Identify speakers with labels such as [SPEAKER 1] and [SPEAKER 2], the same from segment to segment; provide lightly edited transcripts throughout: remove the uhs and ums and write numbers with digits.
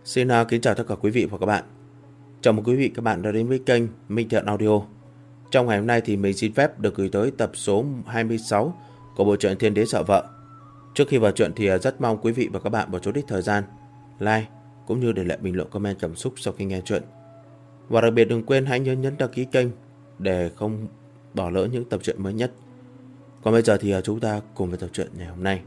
[SPEAKER 1] Xin kính chào tất cả quý vị và các bạn. Chào mừng quý vị các bạn đã đến với kênh Minh Thiện Audio. Trong ngày hôm nay thì mình xin phép được gửi tới tập số 26 của bộ truyện Thiên Đế Sợ Vợ. Trước khi vào truyện thì rất mong quý vị và các bạn một chút ít thời gian like cũng như để lại bình luận comment cảm xúc sau khi nghe truyện. Và đặc biệt đừng quên hãy nhấn đăng ký kênh để không bỏ lỡ những tập truyện mới nhất. Còn bây giờ thì chúng ta cùng với tập truyện ngày hôm nay.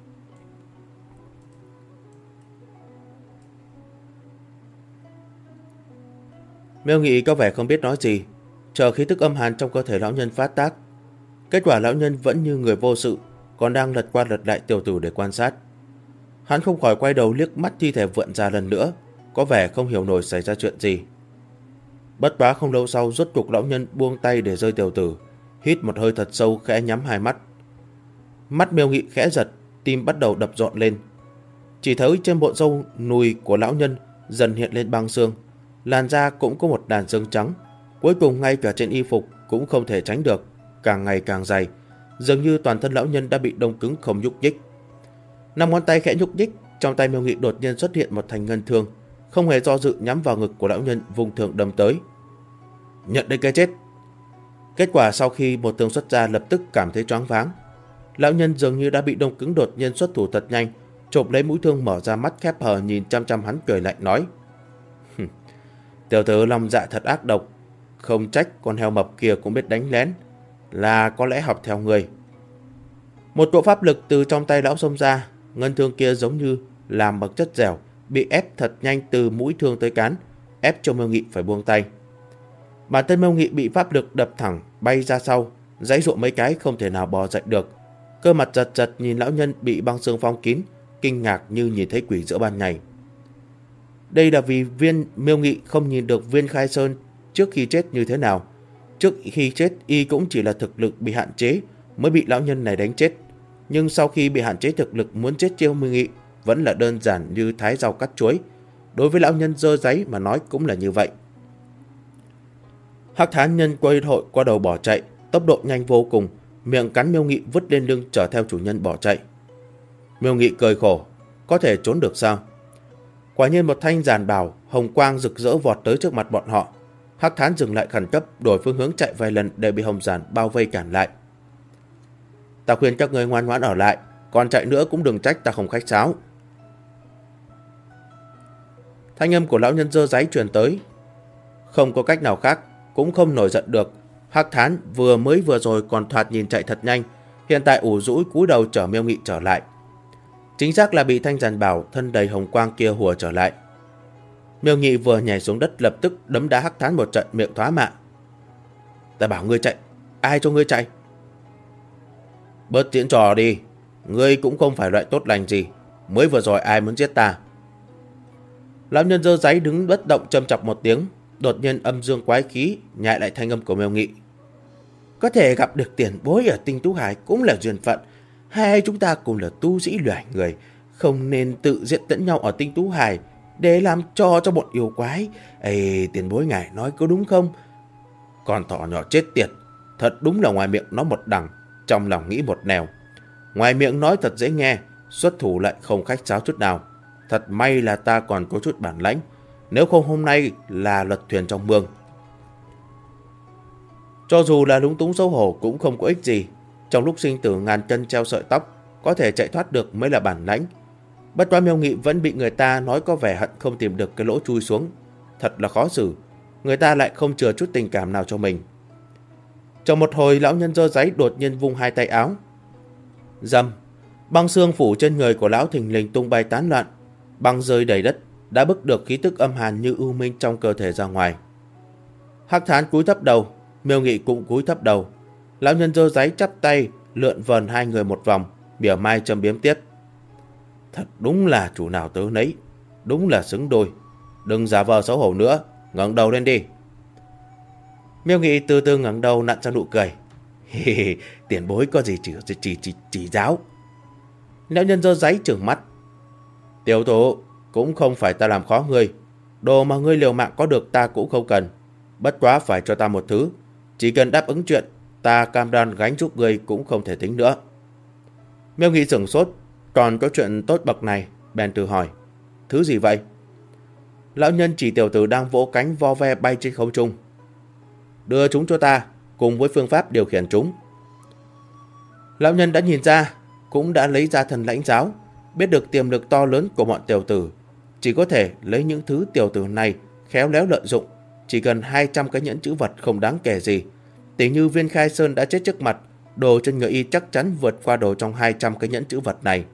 [SPEAKER 1] Miêu Nghị có vẻ không biết nói gì, chờ khí tức âm hàn trong cơ thể lão nhân phát tác. Kết quả lão nhân vẫn như người vô sự, còn đang lật qua lật lại tiểu tử để quan sát. Hắn không khỏi quay đầu liếc mắt thi thể vượn ra lần nữa, có vẻ không hiểu nổi xảy ra chuyện gì. Bất quá không lâu sau, rốt cục lão nhân buông tay để rơi tiểu tử, hít một hơi thật sâu, khẽ nhắm hai mắt. Mắt Miêu Nghị khẽ giật, tim bắt đầu đập rộn lên. Chỉ thấy trên bộ râu nùi của lão nhân dần hiện lên băng xương, làn da cũng có một đàn xương trắng, cuối cùng ngay cả trên y phục cũng không thể tránh được, càng ngày càng dày, dường như toàn thân lão nhân đã bị đông cứng không nhúc nhích. Năm ngón tay khẽ nhúc nhích, trong tay Miêu Nghị đột nhiên xuất hiện một thanh ngân thương, không hề do dự nhắm vào ngực của lão nhân, vùng thương đâm tới. Nhận đây cái chết. Kết quả sau khi một thương xuất ra, lập tức cảm thấy choáng váng. Lão nhân dường như đã bị đông cứng, đột nhiên xuất thủ thật nhanh, chộp lấy mũi thương, mở ra mắt khép hờ nhìn chăm chăm hắn, cười lạnh nói: Tiểu tử lòng dạ thật ác độc, không trách con heo mập kia cũng biết đánh lén, là có lẽ học theo người. Một cỗ pháp lực từ trong tay lão xông ra, ngân thương kia giống như làm bằng chất dẻo, bị ép thật nhanh từ mũi thương tới cán, ép cho Miêu Nghị phải buông tay. Bản thân Miêu Nghị bị pháp lực đập thẳng bay ra sau, giãy giụa mấy cái không thể nào bò dậy được, cơ mặt giật giật nhìn lão nhân bị băng xương phong kín, kinh ngạc như nhìn thấy quỷ giữa ban ngày. Đây là vì Miêu Nghị không nhìn được Viên Khai Sơn trước khi chết như thế nào. Trước khi chết y cũng chỉ là thực lực bị hạn chế mới bị lão nhân này đánh chết, nhưng sau khi bị hạn chế thực lực muốn chết Miêu Nghị vẫn là đơn giản như thái rau cắt chuối. Đối với lão nhân dơ giấy mà nói cũng là như vậy. Hắc Thán nhân quay hội qua đầu bỏ chạy, tốc độ nhanh vô cùng, miệng cắn Miêu Nghị vứt lên lưng chở theo chủ nhân bỏ chạy. Miêu Nghị cười khổ, có thể trốn được sao? Quả nhiên một thanh giàn bào hồng quang rực rỡ vọt tới trước mặt bọn họ. Hắc Thán dừng lại khẩn cấp, đổi phương hướng chạy vài lần để bị hồng giàn bao vây cản lại. Ta khuyên các người ngoan ngoãn ở lại, còn chạy nữa cũng đừng trách ta không khách sáo. Thanh âm của lão nhân dơ giấy truyền tới. Không có cách nào khác, cũng không nổi giận được. Hắc Thán vừa rồi còn thoạt nhìn chạy thật nhanh, hiện tại ủ rũi cúi đầu chở Miêu Nghị trở lại. Chính xác là bị thanh giàn bảo thân đầy hồng quang kia hùa trở lại. Miêu Nghị vừa nhảy xuống đất lập tức đấm đá Hắc Thán một trận, miệng thoá mạ. Ta bảo ngươi chạy, ai cho ngươi chạy? Bớt diễn trò đi, ngươi cũng không phải loại tốt lành gì, mới vừa rồi ai muốn giết ta? Lão nhân dơ giấy đứng bất động châm chọc một tiếng, đột nhiên âm dương quái khí nhại lại thanh âm của Miêu Nghị. Có thể gặp được tiền bối ở Tinh Tú Hải cũng là duyên phận. Hai chúng ta cùng là tu sĩ loài người, không nên tự giết lẫn nhau ở Tinh Tú Hải để làm cho bọn yêu quái. Ê, tiền bối ngài nói có đúng không? Con thỏ nhỏ chết tiệt, thật đúng là ngoài miệng nó một đằng, trong lòng nghĩ một nẻo. Ngoài miệng nói thật dễ nghe, xuất thủ lại không khách sáo chút nào. Thật may là ta còn có chút bản lãnh, nếu không hôm nay là lật thuyền trong mương. Cho dù là lúng túng xấu hổ cũng không có ích gì. Trong lúc sinh tử ngàn cân treo sợi tóc, có thể chạy thoát được mới là bản lãnh. Bất quá Miêu Nghị vẫn bị người ta nói có vẻ hận không tìm được cái lỗ chui xuống, thật là khó xử. Người ta lại không chừa chút tình cảm nào cho mình. Trong một hồi, lão nhân dơ giấy đột nhiên vung hai tay áo. Rầm, băng xương phủ trên người của lão thình lình tung bay tán loạn, băng rơi đầy đất, đã bức được khí tức âm hàn như ưu minh trong cơ thể ra ngoài. Hắc Thán cúi thấp đầu, Miêu Nghị cũng cúi thấp đầu. Lão nhân dơ giấy chắp tay lượn vần hai người một vòng, mỉa mai châm biếm tiếp. Thật đúng là chủ nào tớ nấy, đúng là xứng đôi. Đừng giả vờ xấu hổ nữa, ngẩng đầu lên đi. Miêu Nghị từ từ ngẩng đầu nặn ra nụ cười. Tiền bối có gì chỉ giáo. Lão nhân dơ giấy trừng mắt. Tiểu thủ, cũng không phải ta làm khó ngươi, đồ mà ngươi liều mạng có được ta cũng không cần. Bất quá phải cho ta một thứ, chỉ cần đáp ứng chuyện, ta cam đoan gánh giúp ngươi cũng không thể tính nữa. Miêu Nghị sửng sốt, còn có chuyện tốt bậc này, bèn tự hỏi. Thứ gì vậy? Lão nhân chỉ tiểu tử đang vỗ cánh vo ve bay trên không trung. Đưa chúng cho ta, cùng với phương pháp điều khiển chúng. Lão nhân đã nhìn ra, cũng đã lấy ra thần lãnh giáo, biết được tiềm lực to lớn của bọn tiểu tử. Chỉ có thể lấy những thứ tiểu tử này khéo léo lợi dụng. Chỉ cần 200 cái nhẫn chữ vật không đáng kể gì. Tỷ như viên khai sơn đã chết trước mặt, đồ trên người y chắc chắn vượt qua đồ trong 200 cái nhẫn chữ vật này.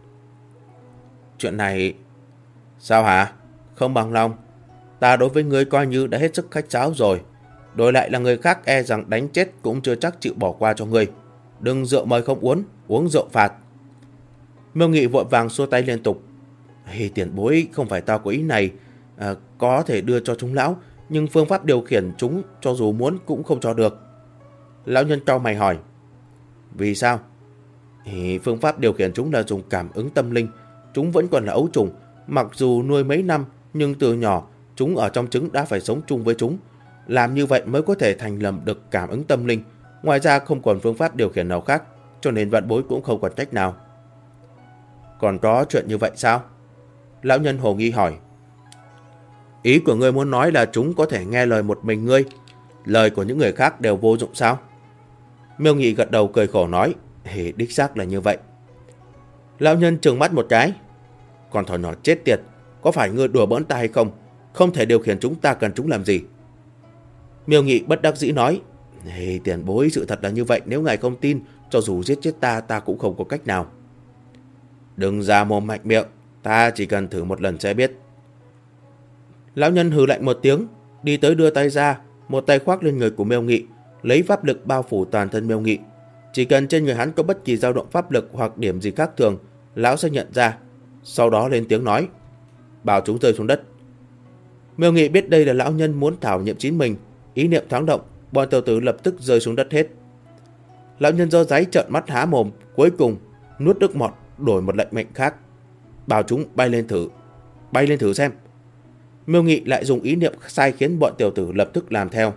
[SPEAKER 1] Chuyện này... Sao hả? Không bằng lòng. Ta đối với ngươi coi như đã hết sức khách sáo rồi. Đổi lại là người khác e rằng đánh chết cũng chưa chắc chịu bỏ qua cho ngươi. Đừng rượu mời không uống, uống rượu phạt. Miêu Nghị vội vàng xua tay liên tục. Tiền bối, không phải tao có ý này. Có thể đưa cho chúng lão, nhưng phương pháp điều khiển chúng cho dù muốn cũng không cho được. Lão nhân cau mày hỏi. Vì sao? Phương pháp điều khiển chúng là dùng cảm ứng tâm linh. Chúng vẫn còn là ấu trùng. Mặc dù nuôi mấy năm, nhưng từ nhỏ chúng ở trong trứng đã phải sống chung với chúng. Làm như vậy mới có thể thành lầm được cảm ứng tâm linh. Ngoài ra không còn phương pháp điều khiển nào khác, cho nên vạn bối cũng không còn cách nào. Còn có chuyện như vậy sao? Lão nhân hồ nghi hỏi. Ý của ngươi muốn nói là chúng có thể nghe lời một mình ngươi, lời của những người khác đều vô dụng sao? Miêu Nghị gật đầu cười khổ nói. Đích xác là như vậy. Lão nhân trừng mắt một cái. Còn thỏ nhỏ chết tiệt, có phải ngươi đùa bỡn ta hay không? Không thể điều khiển chúng, ta cần chúng làm gì? Miêu Nghị bất đắc dĩ nói. Tiền bối, sự thật là như vậy. Nếu ngài không tin, cho dù giết chết ta cũng không có cách nào. Đừng ra mồm mạnh miệng, ta chỉ cần thử một lần sẽ biết. Lão nhân hừ lạnh một tiếng, đi tới đưa tay ra, một tay khoác lên người của Miêu Nghị, lấy pháp lực bao phủ toàn thân Miêu Nghị. Chỉ cần trên người hắn có bất kỳ dao động pháp lực hoặc điểm gì khác thường, lão sẽ nhận ra. Sau đó lên tiếng nói. Bảo chúng rơi xuống đất. Miêu Nghị biết đây là lão nhân muốn thảo nhiệm chính mình. Ý niệm thoáng động, bọn tiểu tử lập tức rơi xuống đất hết. Lão nhân giơ giấy trợn mắt há mồm, cuối cùng nuốt nước bọt, đổi một lệnh mệnh khác. Bảo chúng bay lên thử xem. Miêu Nghị lại dùng ý niệm sai khiến bọn tiểu tử lập tức làm theo.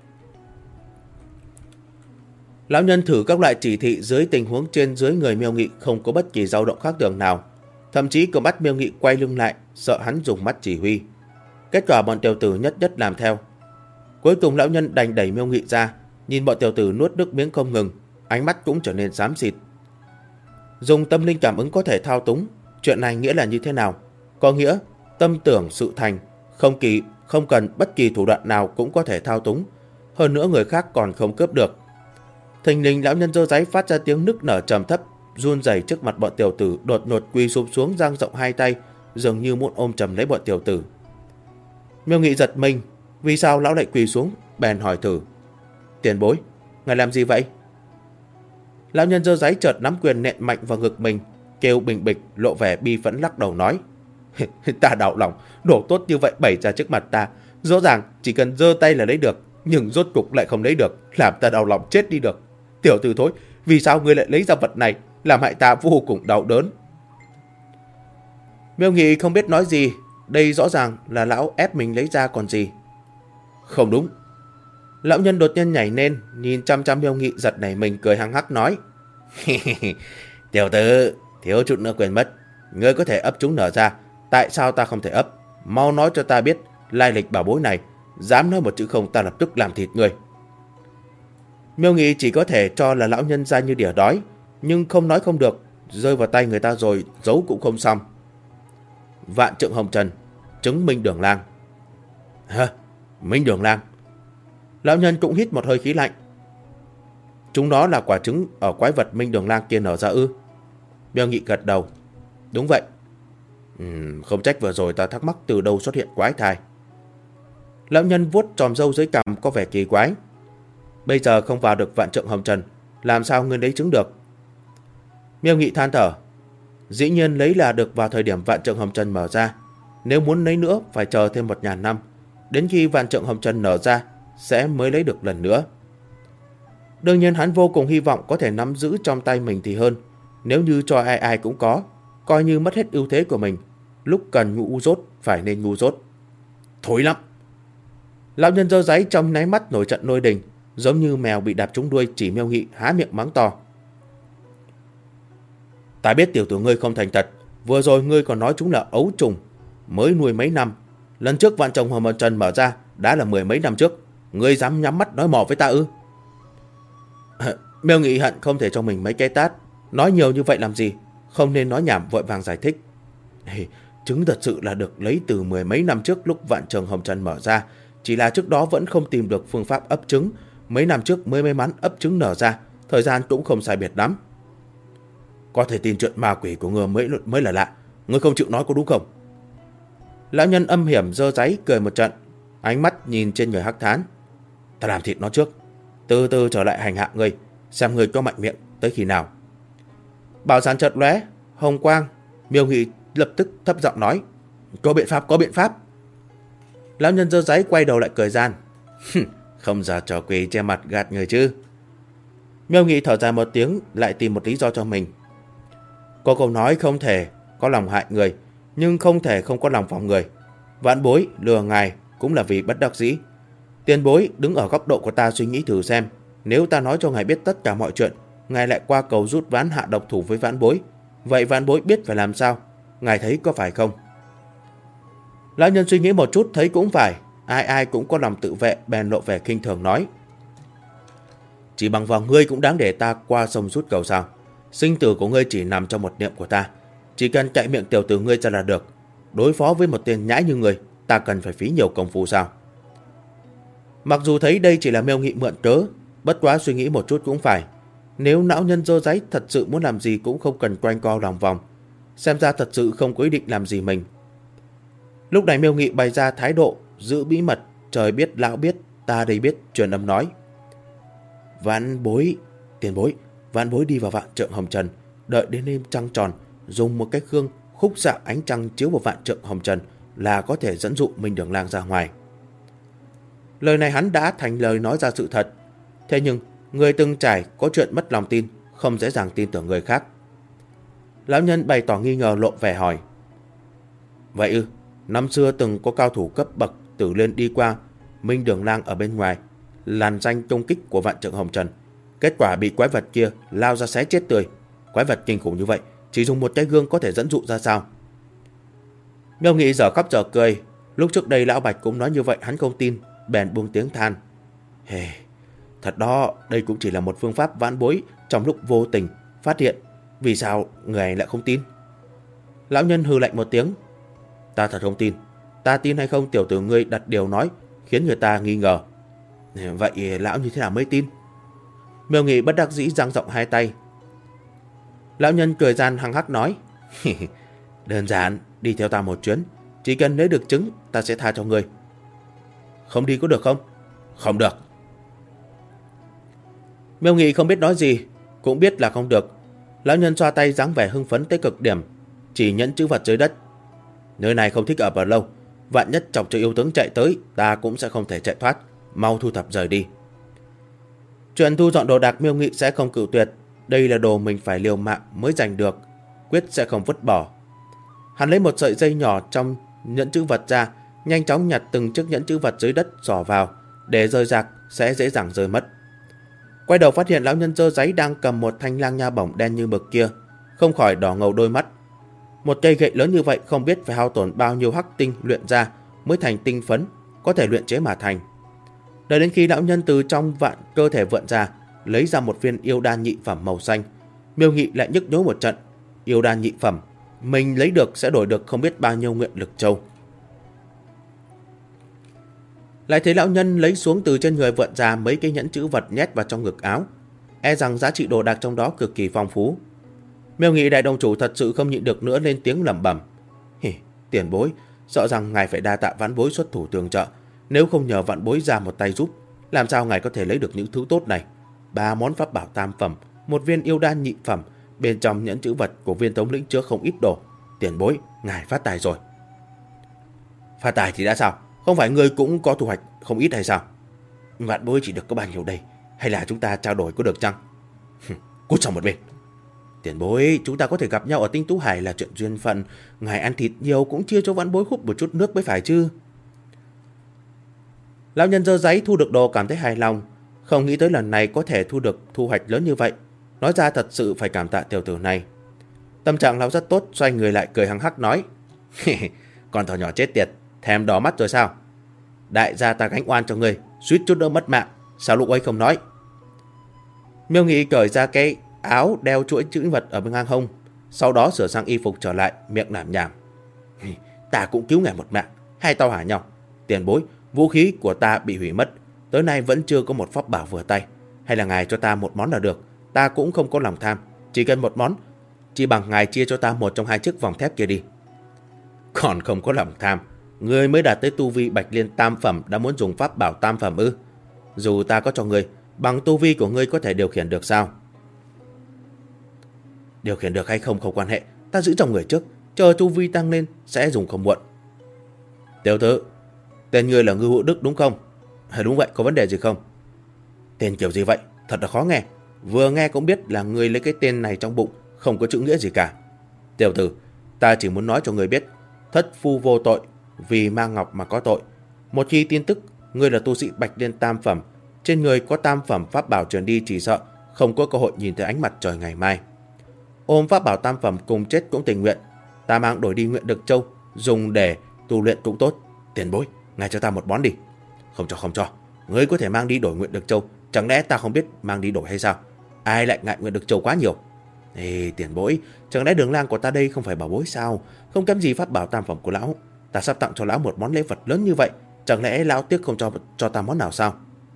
[SPEAKER 1] Lão nhân thử các loại chỉ thị dưới tình huống trên dưới người Miêu Nghị không có bất kỳ dao động khác thường nào. Thậm chí còn bắt Miêu Nghị quay lưng lại, sợ hắn dùng mắt chỉ huy. Kết quả bọn tiểu tử nhất nhất làm theo. Cuối cùng lão nhân đành đẩy Miêu Nghị ra, nhìn bọn tiểu tử nuốt nước miếng không ngừng, ánh mắt cũng trở nên xám xịt. Dùng tâm linh cảm ứng có thể thao túng, chuyện này nghĩa là như thế nào? Có nghĩa tâm tưởng sự thành, không cần bất kỳ thủ đoạn nào cũng có thể thao túng. Hơn nữa người khác còn không cướp được. Thình lình lão nhân giơ giấy phát ra tiếng nức nở trầm thấp, run rẩy trước mặt bọn tiểu tử, đột ngột quỳ sụp xuống dang rộng hai tay, dường như muốn ôm chầm lấy bọn tiểu tử. Miêu Nghị giật mình, vì sao lão lại quỳ xuống, bèn hỏi thử. Tiền bối, ngài làm gì vậy? Lão nhân giơ giấy chợt nắm quyền nện mạnh vào ngực mình, kêu bình bịch, lộ vẻ bi phẫn lắc đầu nói. Ta đau lòng, đồ tốt như vậy bày ra trước mặt ta, rõ ràng chỉ cần giơ tay là lấy được, nhưng rốt cục lại không lấy được, làm ta đau lòng chết đi được. Tiểu tử thối, vì sao ngươi lại lấy ra vật này, làm hại ta vô cùng đau đớn. Miêu Nghị không biết nói gì, đây rõ ràng là lão ép mình lấy ra còn gì. Không đúng. Lão nhân đột nhiên nhảy lên, nhìn chăm chăm Miêu Nghị, giật nảy mình, cười hăng hắc nói. Tiểu tử, thiếu chút nữa quên mất, ngươi có thể ấp chúng nở ra, tại sao ta không thể ấp? Mau nói cho ta biết lai lịch bảo bối này, dám nói một chữ không ta lập tức làm thịt ngươi. Miêu Nghị chỉ có thể cho là lão nhân ra như đỉa đói, nhưng không nói không được, rơi vào tay người ta rồi giấu cũng không xong. Vạn trượng hồng trần, trứng Minh Đường Lang. Hả? Minh Đường Lang? Lão nhân cũng hít một hơi khí lạnh. Chúng nó là quả trứng ở quái vật Minh Đường Lang kia nở ra ư? Miêu Nghị gật đầu. Đúng vậy. Không trách vừa rồi ta thắc mắc từ đâu xuất hiện quái thai. Lão nhân vuốt tròm râu dưới cằm có vẻ kỳ quái. Bây giờ không vào được vạn trượng hồng trần, làm sao ngươi lấy trứng được? Miêu Nghị than thở. Dĩ nhiên lấy là được vào thời điểm vạn trượng hồng trần mở ra. Nếu muốn lấy nữa phải chờ thêm 1000 năm. Đến khi vạn trượng hồng trần nở ra sẽ mới lấy được lần nữa. Đương nhiên hắn vô cùng hy vọng có thể nắm giữ trong tay mình thì hơn. Nếu như cho ai ai cũng có, coi như mất hết ưu thế của mình. Lúc cần ngu dốt phải nên ngu dốt. Thối lắm. Lão nhân giơ giấy trong náy mắt nổi trận lôi đình, giống như mèo bị đạp trúng đuôi, chỉ Miêu Nghị há miệng mắng to. Ta biết tiểu tử ngươi không thành thật, vừa rồi ngươi còn nói chúng là ấu trùng, mới nuôi mấy năm, Lần trước vạn chồng hồng trần mở ra đã là mười mấy năm trước. Ngươi dám nhắm mắt nói mò với ta ư? Miêu Nghị hận không thể cho mình mấy cái tát. Nói nhiều như vậy làm gì? Không nên nói nhảm, vội vàng giải thích. Trứng thật sự là được lấy từ mười mấy năm trước lúc vạn trường hồng trần mở ra. Chỉ là trước đó vẫn không tìm được phương pháp ấp trứng. Mấy năm trước mới may mắn ấp trứng nở ra. Thời gian cũng không sai biệt lắm. Có thể tin chuyện ma quỷ của ngươi mới là lạ. Ngươi không chịu nói có đúng không? Lão nhân âm hiểm giơ giấy cười một trận. Ánh mắt nhìn trên người Hắc Thán. Ta làm thịt nó trước, từ từ trở lại hành hạ ngươi, xem ngươi có mạnh miệng tới khi nào. Bảo giản chợt lóe hồng quang. Miêu Nghị lập tức thấp giọng nói, có biện pháp, có biện pháp. Lão nhân giơ giấy quay đầu lại cười gian. Không giờ trò quỷ che mặt gạt người chứ. Miêu Nghị thở dài một tiếng, lại tìm một lý do cho mình. Có câu nói không thể có lòng hại người, nhưng không thể không có lòng phòng người. Vãn bối lừa ngài cũng là vì bất đắc dĩ. Tiền bối đứng ở góc độ của ta suy nghĩ thử xem, nếu ta nói cho ngài biết tất cả mọi chuyện, ngài lại qua cầu rút ván hạ độc thủ với vãn bối, vậy vãn bối biết phải làm sao? Ngài thấy có phải không? Lão nhân suy nghĩ một chút thấy cũng phải, ai cũng có lòng tự vệ, bèn lộ vẻ khinh thường nói, chỉ bằng vào ngươi cũng đáng để ta qua sông rút cầu sao? Sinh tử của ngươi chỉ nằm trong một niệm của ta, chỉ cần chạy miệng tiểu tử ngươi ra là được. Đối phó với một tên nhãi như ngươi, ta cần phải phí nhiều công phu sao? Mặc dù thấy đây chỉ là Miêu Nghị mượn cớ, bất quá suy nghĩ một chút cũng phải. Nếu lão nhân dơ giấy thật sự muốn làm gì cũng không cần quanh co lòng vòng. Xem ra thật sự không có ý định làm gì mình. Lúc này Miêu Nghị bày ra thái độ giữ bí mật, trời biết lão biết, ta đây biết, truyền âm nói. Vãn bối, tiền bối, vãn bối đi vào vạn trượng hồng trần, đợi đến đêm trăng tròn, dùng một cái gương khúc xạ ánh trăng chiếu vào vạn trượng hồng trần là có thể dẫn dụ Minh Đường Lang ra ngoài. Lời này hắn đã thành lời nói ra sự thật. Thế nhưng người từng trải có chuyện mất lòng tin, không dễ dàng tin tưởng người khác. Lão nhân bày tỏ nghi ngờ, lộ vẻ hỏi, vậy ư? Năm xưa từng có cao thủ cấp bậc Tử Liên đi qua, Minh Đường Lang ở bên ngoài làn danh công kích của vạn trượng hồng trần, kết quả bị quái vật kia lao ra xé chết tươi. Quái vật kinh khủng như vậy, chỉ dùng một cái gương có thể dẫn dụ ra sao? Miêu Nghị giờ khóc giờ cười. Lúc trước đây lão Bạch cũng nói như vậy, hắn không tin, bèn buông tiếng than. Thật đó, đây cũng chỉ là một phương pháp vãn bối trong lúc vô tình phát hiện. Vì sao người lại không tin? Lão nhân hừ lạnh một tiếng. Ta thật không tin. Ta tin hay không tiểu tử ngươi đặt điều nói khiến người ta nghi ngờ. Vậy lão như thế nào mới tin? Miêu Nghị bất đắc dĩ dang rộng hai tay. Lão nhân cười gian hăng hắc nói, đơn giản, đi theo ta một chuyến, chỉ cần lấy được trứng ta sẽ tha cho ngươi. Không đi có được không? Không được. Miêu Nghị không biết nói gì, cũng biết là không được. Lão nhân xoa tay dáng vẻ hưng phấn tới cực điểm, chỉ nhẫn chữ vật dưới đất. Nơi này không thích ở bao lâu, vạn nhất chọc cho yêu tướng chạy tới, ta cũng sẽ không thể chạy thoát, mau thu thập rời đi. Chuyện thu dọn đồ đạc Miêu Nghị sẽ không cự tuyệt, đây là đồ mình phải liều mạng mới giành được, quyết sẽ không vứt bỏ. Hắn lấy một sợi dây nhỏ trong nhẫn chữ vật ra, nhanh chóng nhặt từng chiếc nhẫn chữ vật dưới đất xỏ vào, để rơi rạc sẽ dễ dàng rơi mất. Quay đầu phát hiện lão nhân dơ giấy đang cầm một thanh lang nha bổng đen như mực kia, không khỏi đỏ ngầu đôi mắt. Một cây gậy lớn như vậy không biết phải hao tổn bao nhiêu hắc tinh luyện ra mới thành tinh phấn, có thể luyện chế mà thành. Đợi đến khi lão nhân từ trong vạn cơ thể vượn ra, lấy ra một viên yêu đan nhị phẩm màu xanh, Miêu Nghị lại nhức nhối một trận. Yêu đan nhị phẩm mình lấy được sẽ đổi được không biết bao nhiêu nguyện lực châu. Lại thấy lão nhân lấy xuống từ trên người vượn ra mấy cái nhẫn chữ vật nhét vào trong ngực áo, e rằng giá trị đồ đạc trong đó cực kỳ phong phú. Miêu Nghị đại đồng chủ thật sự không nhịn được nữa, lên tiếng lẩm bẩm. Tiền bối, sợ rằng ngài phải đa tạ vãn bối xuất thủ tương trợ, nếu không nhờ vãn bối ra một tay giúp, làm sao ngài có thể lấy được những thứ tốt này? 3 món pháp bảo tam phẩm, một viên yêu đan nhị phẩm, bên trong nhẫn chữ vật của viên thống lĩnh chứa không ít đồ. Tiền bối, ngài phát tài rồi. Phát tài thì đã sao? Không phải ngươi cũng có thu hoạch không ít hay sao? Vãn bối chỉ được có bao nhiêu đây? Hay là chúng ta trao đổi có được chăng? Cút sang một bên. Tiền bối, chúng ta có thể gặp nhau ở Tinh Tú Hải là chuyện duyên phận. Ngài ăn thịt nhiều cũng chia cho vãn bối hút một chút nước mới phải chứ. Lão nhân dơ giấy thu được đồ cảm thấy hài lòng, không nghĩ tới lần này có thể thu được thu hoạch lớn như vậy. Nói ra thật sự phải cảm tạ tiểu tử này. Tâm trạng lão rất tốt, xoay người lại cười hăng hắc nói. Con thỏ nhỏ chết tiệt, Thèm đỏ mắt rồi sao? Đại gia ta gánh oan cho ngươi, suýt chút nữa mất mạng, sao lúc ấy không nói? Miêu Nghị cởi ra cái áo đeo chuỗi chữ vật ở bên ngang hông, sau đó sửa sang y phục trở lại, miệng lảm nhảm. Ta cũng cứu ngài một mạng, hai tao hả nhau. Tiền bối, vũ khí của ta bị hủy mất, tới nay vẫn chưa có một pháp bảo vừa tay. Hay là ngài cho ta một món là được, ta cũng không có lòng tham, chỉ cần một món, chỉ bằng ngài chia cho ta một trong hai chiếc vòng thép kia đi. Còn không có lòng tham, ngươi mới đạt tới tu vi Bạch Liên tam phẩm đã muốn dùng pháp bảo tam phẩm ư? Dù ta có cho ngươi, bằng tu vi của ngươi có thể điều khiển được sao? Điều khiển được hay không không quan hệ, ta giữ trong người trước, chờ tu vi tăng lên sẽ dùng không muộn. Tiểu tử, tên ngươi là Ngưu Hữu Đức đúng không? Đúng vậy, có vấn đề gì không? Tên kiểu gì vậy? Thật là khó nghe. Vừa nghe cũng biết là ngươi lấy cái tên này trong bụng, không có chữ nghĩa gì cả. Tiểu tử, ta chỉ muốn nói cho ngươi biết, thất phu vô tội, vì mang ngọc mà có tội. Một khi tin tức ngươi là tu sĩ Bạch Liên tam phẩm, trên người có tam phẩm pháp bảo truyền đi, chỉ sợ không có cơ hội nhìn thấy ánh mặt trời ngày mai. Ôm pháp bảo tam phẩm cùng chết cũng tình nguyện. Ta mang đổi đi Nguyện Được Châu, dùng để tu luyện cũng tốt. Tiền bối, ngài cho ta một món đi. Không cho. Ngươi có thể mang đi đổi Nguyện Được Châu, chẳng lẽ ta không biết mang đi đổi hay sao? Ai lại ngại Nguyện Được Châu quá nhiều? Ê, tiền bối, chẳng lẽ Đường Lang của ta đây không phải bảo bối sao? Không kém gì pháp bảo tam phẩm của lão. Ta sắp tặng cho lão một món lễ vật lớn như vậy, chẳng lẽ lão tiếc không cho ta món nào sao?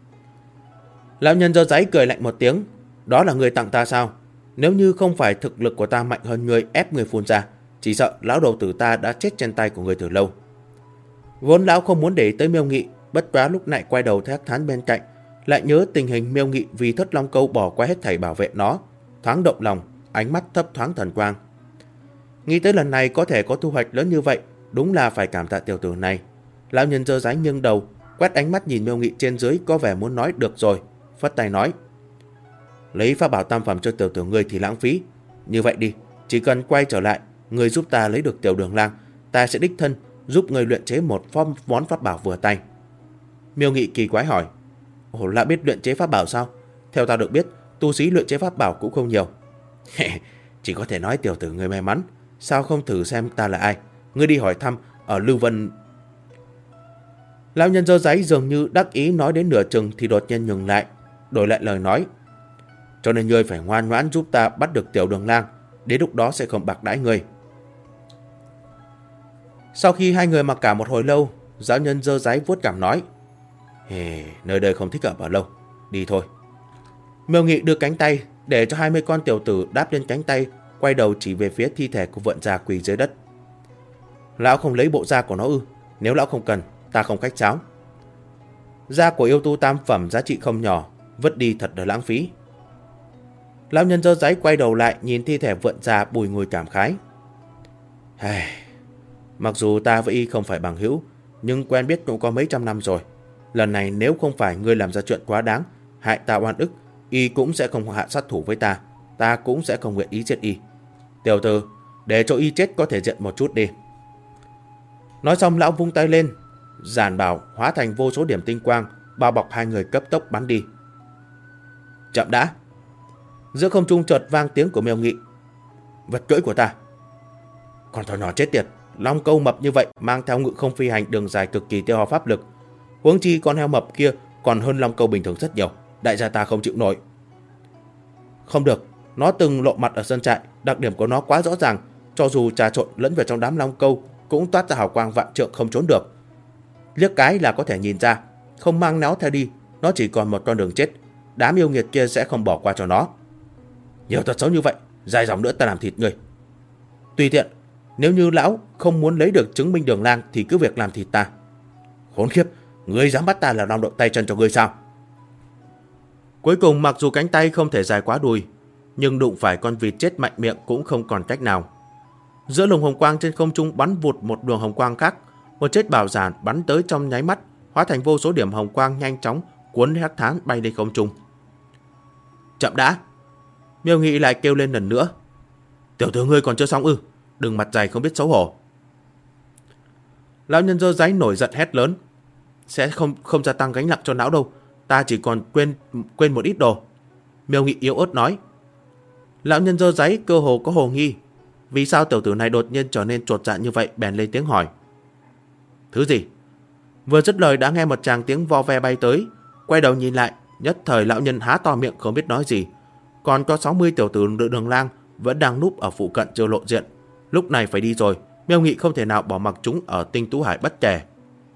[SPEAKER 1] Lão nhân giơ giấy cười lạnh một tiếng. Đó là người tặng ta sao? Nếu như không phải thực lực của ta mạnh hơn người ép người phun ra, chỉ sợ lão đầu tử ta đã chết trên tay của người từ lâu. Vốn lão không muốn để tới Miêu Nghị, bất quá lúc này quay đầu thét thán bên cạnh, lại nhớ tình hình Miêu Nghị vì Thất Long Câu bỏ qua hết thảy bảo vệ nó, thoáng động lòng, ánh mắt thấp thoáng thần quang. Nghĩ tới lần này có thể có thu hoạch lớn như vậy, đúng là phải cảm tạ tiểu tử này. Lão nhân giơ giấy nghiêng đầu, quét ánh mắt nhìn Miêu Nghị trên dưới, có vẻ muốn nói được rồi, phất tay nói: lấy pháp bảo tam phẩm cho tiểu tử ngươi thì lãng phí. Như vậy đi, chỉ cần quay trở lại, ngươi giúp ta lấy được tiểu Đường Lang, ta sẽ đích thân giúp ngươi luyện chế một món pháp bảo vừa tay. Miêu Nghị kỳ quái hỏi: ồ, là biết luyện chế pháp bảo sao? Theo ta được biết, tu sĩ luyện chế pháp bảo cũng không nhiều. Chỉ có thể nói tiểu tử ngươi may mắn. Sao không thử xem ta là ai? Ngươi đi hỏi thăm ở Lưu Vân. Lão nhân giơ giấy dường như đắc ý nói đến nửa chừng thì đột nhiên ngừng lại, đổi lại lời nói: cho nên ngươi phải ngoan ngoãn giúp ta bắt được tiểu Đường Lang, đến lúc đó sẽ không bạc đãi ngươi. Sau khi hai người mặc cả một hồi lâu, lão nhân giơ giấy vuốt cằm nói: nơi đây không thích ở bao lâu, đi thôi. Miêu Nghị đưa cánh tay để cho 20 con tiểu tử đáp lên cánh tay, quay đầu chỉ về phía thi thể của vượn già quỳ dưới đất. Lão không lấy bộ da của nó ư? Nếu lão không cần, ta không khách sáo. Da của yêu tu tam phẩm giá trị không nhỏ, vứt đi thật là lãng phí. Lão nhân giơ giấy quay đầu lại nhìn thi thể vượn già, bùi ngùi cảm khái: mặc dù ta với y không phải bằng hữu, nhưng quen biết cũng có mấy trăm năm rồi. Lần này nếu không phải ngươi làm ra chuyện quá đáng, hại ta oan ức, y cũng sẽ không hạ sát thủ với ta. Ta cũng sẽ không nguyện ý giết y. Tiểu tử, để cho y chết có thể diện một chút đi. Nói xong lão vung tay lên, giản bảo hóa thành vô số điểm tinh quang, bao bọc hai người cấp tốc bắn đi. Chậm đã. Giữa không trung chợt vang tiếng của Miêu Nghị: vật cưỡi của ta. Con thỏ nhỏ chết tiệt, Long Câu mập như vậy mang theo ngự không phi hành đường dài cực kỳ tiêu hao pháp lực. Huống chi con heo mập kia còn hơn Long Câu bình thường rất nhiều, đại gia ta không chịu nổi. Không được, nó từng lộ mặt ở sân trại, đặc điểm của nó quá rõ ràng, cho dù trà trộn lẫn vào trong đám Long Câu cũng toát ra hào quang vạn trượng không trốn được. Liếc cái là có thể nhìn ra, không mang nó theo đi, nó chỉ còn một con đường chết. Đám yêu nghiệt kia sẽ không bỏ qua cho nó. Nhiều tật xấu như vậy, dài dòng nữa ta làm thịt người. Tùy tiện, nếu như lão không muốn lấy được chứng minh Đường Lang thì cứ việc làm thịt ta. Khốn khiếp, ngươi dám bắt ta làm lao động tay chân cho ngươi sao? Cuối cùng mặc dù cánh tay không thể dài quá đùi, nhưng đụng phải con vịt chết mạnh miệng cũng không còn cách nào. Giữa luồng hồng quang trên không trung bắn vụt một luồng hồng quang khác, một chết bảo giản bắn tới trong nháy mắt, hóa thành vô số điểm hồng quang nhanh chóng cuốn hắc thán bay lên không trung. Chậm đã. Miêu Nghị lại kêu lên lần nữa: tiểu tử ngươi còn chưa xong ư? Đừng mặt dày không biết xấu hổ. Lão nhân giơ giấy nổi giận hét lớn: sẽ không gia tăng gánh nặng cho não đâu, ta chỉ còn quên một ít đồ. Miêu Nghị yếu ớt nói. Lão nhân giơ giấy cơ hồ có hồ nghi, vì sao tiểu tử này đột nhiên trở nên chột dạ như vậy, bèn lên tiếng hỏi: Thứ gì? Vừa dứt lời đã nghe một tràng tiếng vo ve bay tới. Quay đầu nhìn lại, nhất thời lão nhân há to miệng không biết nói gì. Còn có 60 tiểu tử Đường Lang vẫn đang núp ở phụ cận chưa lộ diện. Lúc này phải đi rồi, Miêu Nghị không thể nào bỏ mặc chúng ở Tinh Tú Hải bất kể.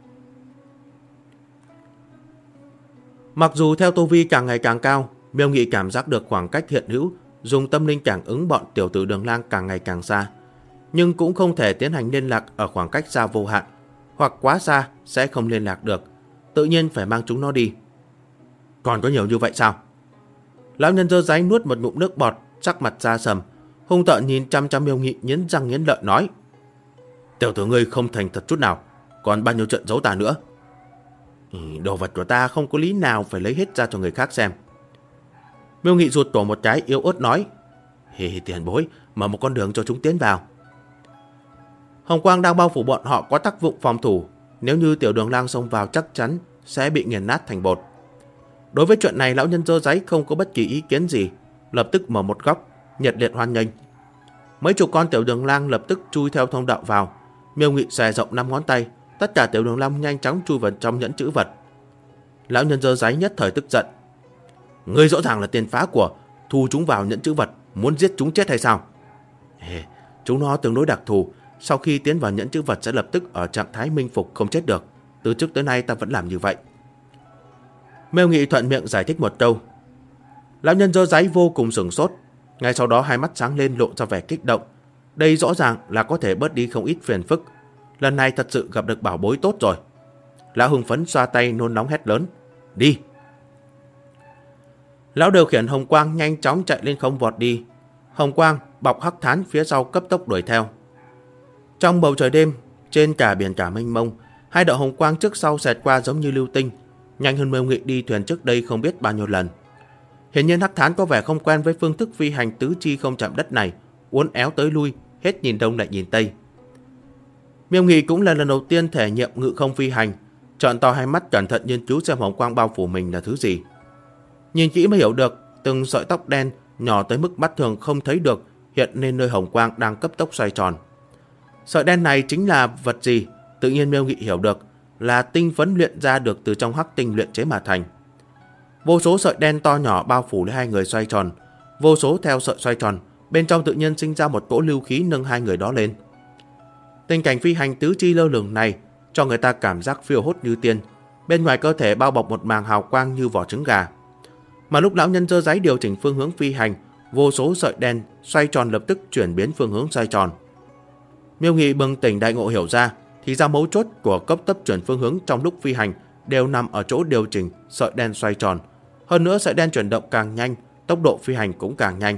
[SPEAKER 1] Mặc dù theo tu vi càng ngày càng cao, Miêu Nghị cảm giác được khoảng cách hiện hữu dùng tâm linh cảm ứng bọn tiểu tử Đường Lang càng ngày càng xa, nhưng cũng không thể tiến hành liên lạc ở khoảng cách xa vô hạn, hoặc quá xa sẽ không liên lạc được, tự nhiên phải mang chúng nó đi. Còn có nhiều như vậy sao? Lão nhân giơ giấy nuốt một ngụm nước bọt, sắc mặt ra sầm, hung tợn nhìn chăm chăm Miêu Nghị, nghiến răng nghiến lợi nói: Tiểu tử ngươi không thành thật chút nào, còn bao nhiêu trận giấu ta nữa? Đồ vật của ta không có lý nào phải lấy hết ra cho người khác xem. Miêu Nghị rụt cổ một cái, yếu ớt nói: Tiền bối, mở một con đường cho chúng tiến vào. Hồng quang đang bao phủ bọn họ có tác dụng phòng thủ, nếu như tiểu Đường Lang xông vào chắc chắn sẽ bị nghiền nát thành bột. Đối với chuyện này, lão nhân dơ giấy không có bất kỳ ý kiến gì, lập tức mở một góc, nhiệt liệt hoan nghênh. Mấy chục con tiểu Đường Lang lập tức chui theo thông đạo vào. Miêu Nghị xòe rộng 5 ngón tay, tất cả tiểu Đường Lang nhanh chóng chui vào trong nhẫn trữ vật. Lão nhân dơ giấy nhất thời tức giận: Ngươi rõ ràng là tên phá của, thu chúng vào nhẫn trữ vật, muốn giết chúng chết hay sao? Chúng nó tương đối đặc thù, sau khi tiến vào nhẫn trữ vật sẽ lập tức ở trạng thái minh phục, không chết được. Từ trước tới nay ta vẫn làm như vậy. Miêu Nghị thuận miệng giải thích một câu. Lão nhân dơ giấy vô cùng sửng sốt, ngay sau đó hai mắt sáng lên lộ ra vẻ kích động. Đây rõ ràng là có thể bớt đi không ít phiền phức. Lần này thật sự gặp được bảo bối tốt rồi. Lão hưng phấn xoa tay nôn nóng hét lớn: Đi! Lão điều khiển hồng quang nhanh chóng chạy lên không vọt đi. Hồng quang bọc hắc thán phía sau cấp tốc đuổi theo. Trong bầu trời đêm, trên cả biển cả mênh mông, hai đạo hồng quang trước sau xẹt qua giống như lưu tinh, nhanh hơn Miêu Nghị đi thuyền trước đây không biết bao nhiêu lần. Hiển nhiên hắc thán có vẻ không quen với phương thức phi hành tứ chi không chạm đất này, uốn éo tới lui, hết nhìn đông lại nhìn tây. Miêu Nghị cũng là lần đầu tiên thể nghiệm ngự không phi hành, trợn to hai mắt cẩn thận nghiên cứu xem hồng quang bao phủ mình là thứ gì. Nhìn kỹ mới hiểu được, từng sợi tóc đen nhỏ tới mức mắt thường không thấy được hiện lên nơi hồng quang đang cấp tốc xoay tròn. Sợi đen này chính là vật gì? Tự nhiên Miêu Nghị hiểu được, là tinh phấn luyện ra được từ trong hắc tinh luyện chế mà thành. Vô số sợi đen to nhỏ bao phủ lấy hai người xoay tròn, vô số theo sợi xoay tròn, bên trong tự nhiên sinh ra một cỗ lưu khí nâng hai người đó lên. Tình cảnh phi hành tứ chi lơ lửng này cho người ta cảm giác phiêu hốt như tiên, bên ngoài cơ thể bao bọc một màng hào quang như vỏ trứng gà. Mà lúc lão nhân giơ giấy điều chỉnh phương hướng phi hành, vô số sợi đen xoay tròn lập tức chuyển biến phương hướng xoay tròn. Miêu Nghị bừng tỉnh đại ngộ hiểu ra, thì ra mấu chốt của cấp tốc chuyển phương hướng trong lúc phi hành đều nằm ở chỗ điều chỉnh sợi đen xoay tròn. Hơn nữa sợi đen chuyển động càng nhanh, tốc độ phi hành cũng càng nhanh.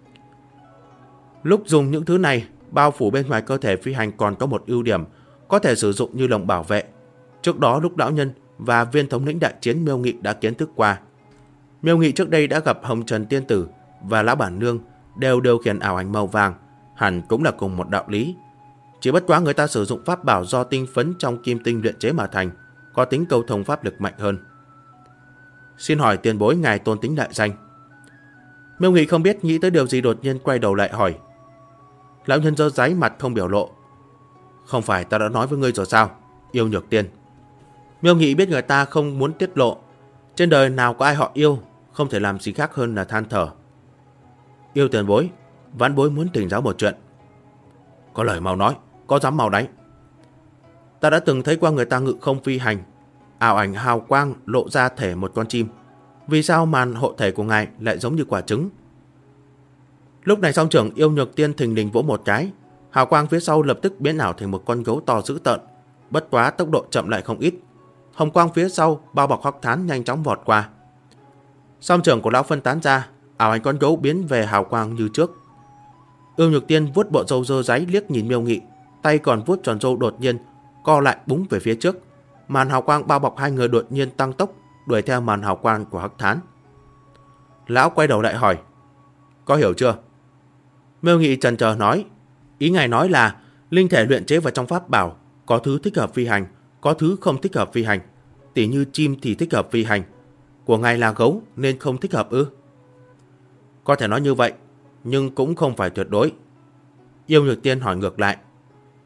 [SPEAKER 1] Lúc dùng những thứ này bao phủ bên ngoài cơ thể phi hành còn có một ưu điểm, có thể sử dụng như lồng bảo vệ. Trước đó lúc lão nhân và viên thống lĩnh đại chiến Miêu Nghị đã kiến thức qua. Miêu Nghị trước đây đã gặp Hồng Trần Tiên Tử và Lão Bản Nương đều điều khiển ảo ảnh màu vàng, hẳn cũng là cùng một đạo lý. Chỉ bất quá người ta sử dụng pháp bảo do tinh phấn trong kim tinh luyện chế mà thành, có tính cầu thông pháp lực mạnh hơn. Xin hỏi tiền bối ngài tôn tính đại danh? Miêu Nghị không biết nghĩ tới điều gì, đột nhiên quay đầu lại hỏi. Lão nhân giơ giấy mặt không biểu lộ. Không phải ta đã nói với ngươi rồi sao? Yêu Nhược Tiên. Miêu Nghị biết người ta không muốn tiết lộ. Trên đời nào có ai họ yêu, không thể làm gì khác hơn là than thở. Yêu tiền bối, vãn bối muốn thỉnh giáo một chuyện. Có lời mau nói, có dám mau đánh. Ta đã từng thấy qua người ta ngự không phi hành, ảo ảnh hào quang lộ ra thể một con chim. Vì sao màn hộ thể của ngài lại giống như quả trứng? Lúc này song trưởng Yêu Nhược Tiên thình lình vỗ một cái, hào quang phía sau lập tức biến ảo thành một con gấu to dữ tợn, bất quá tốc độ chậm lại không ít. Hồng quang phía sau bao bọc hắc thán nhanh chóng vọt qua. Song trưởng của lão phân tán ra, ảo ảnh con gấu biến về hào quang như trước. Yêu Nhược Tiên vuốt bộ râu dơ dáy liếc nhìn Miêu Nghị, tay còn vuốt tròn râu đột nhiên co lại búng về phía trước. Màn hào quang bao bọc hai người đột nhiên tăng tốc, đuổi theo màn hào quang của hắc thán. Lão quay đầu lại hỏi, có hiểu chưa? Miêu Nghị chần chờ nói, ý ngài nói là linh thể luyện chế vào trong pháp bảo, có thứ thích hợp phi hành, có thứ không thích hợp phi hành. Tỉ như chim thì thích hợp phi hành, của ngài là gấu nên không thích hợp ư? Có thể nói như vậy, nhưng cũng không phải tuyệt đối. Yêu Nhược Tiên hỏi ngược lại,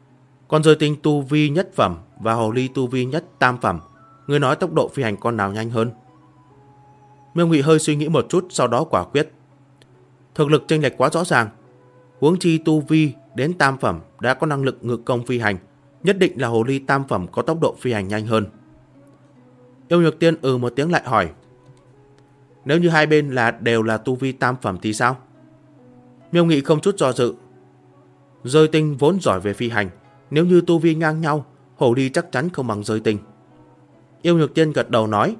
[SPEAKER 1] Con rơi tinh tu vi nhất phẩm và hồ ly tu vi nhất tam phẩm, ngươi nói tốc độ phi hành con nào nhanh hơn? Miêu Nghị hơi suy nghĩ một chút, sau đó quả quyết. Thực lực chênh lệch quá rõ ràng, huống chi tu vi đến tam phẩm đã có năng lực ngự công phi hành, nhất định là hồ ly tam phẩm có tốc độ phi hành nhanh hơn. Yêu Nhược Tiên một tiếng lại hỏi, nếu như hai bên đều là tu vi tam phẩm thì sao? Miêu Nghị không chút do dự. Rơi tinh vốn giỏi về phi hành, nếu như tu vi ngang nhau, hồ ly chắc chắn không bằng rơi tinh. Yêu Nhược Tiên gật đầu nói,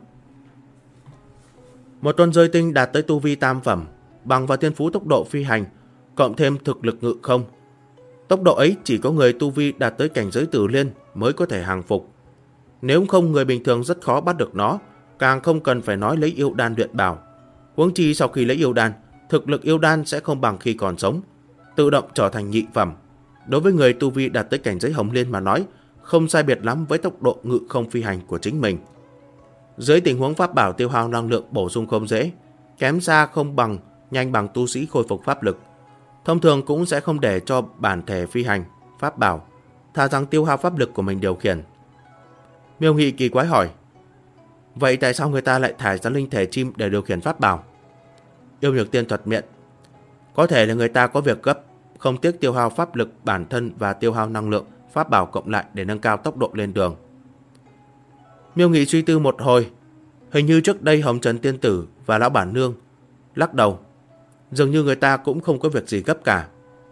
[SPEAKER 1] một con rơi tinh đạt tới tu vi tam phẩm, bằng vào thiên phú tốc độ phi hành, cộng thêm thực lực ngự không. Tốc độ ấy chỉ có người tu vi đạt tới cảnh giới tử liên mới có thể hàng phục. Nếu không, người bình thường rất khó bắt được nó, càng không cần phải nói lấy yêu đan luyện bảo. Huống chi sau khi lấy yêu đan, thực lực yêu đan sẽ không bằng khi còn sống, tự động trở thành nhị phẩm. Đối với người tu vi đạt tới cảnh giới hồng liên mà nói, không sai biệt lắm với tốc độ ngự không phi hành của chính mình. Dưới tình huống pháp bảo tiêu hao năng lượng bổ sung không dễ, kém xa không nhanh bằng tu sĩ khôi phục pháp lực, thông thường cũng sẽ không để cho bản thể phi hành pháp bảo, thà rằng tiêu hao pháp lực của mình điều khiển. Miêu Nghị kỳ quái hỏi, vậy tại sao người ta lại thải ra linh thể chim để điều khiển pháp bảo? Yêu Nhược Tiên thuật miệng, có thể là người ta có việc gấp, không tiếc tiêu hao pháp lực bản thân và tiêu hao năng lượng pháp bảo cộng lại để nâng cao tốc độ lên đường. Miêu Nghị suy tư một hồi, hình như trước đây Hồng Trần Tiên Tử và Lão Bản Nương lắc đầu, dường như người ta cũng không có việc gì gấp cả.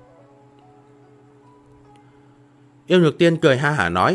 [SPEAKER 1] Yêu Nhược Tiên cười ha hả nói,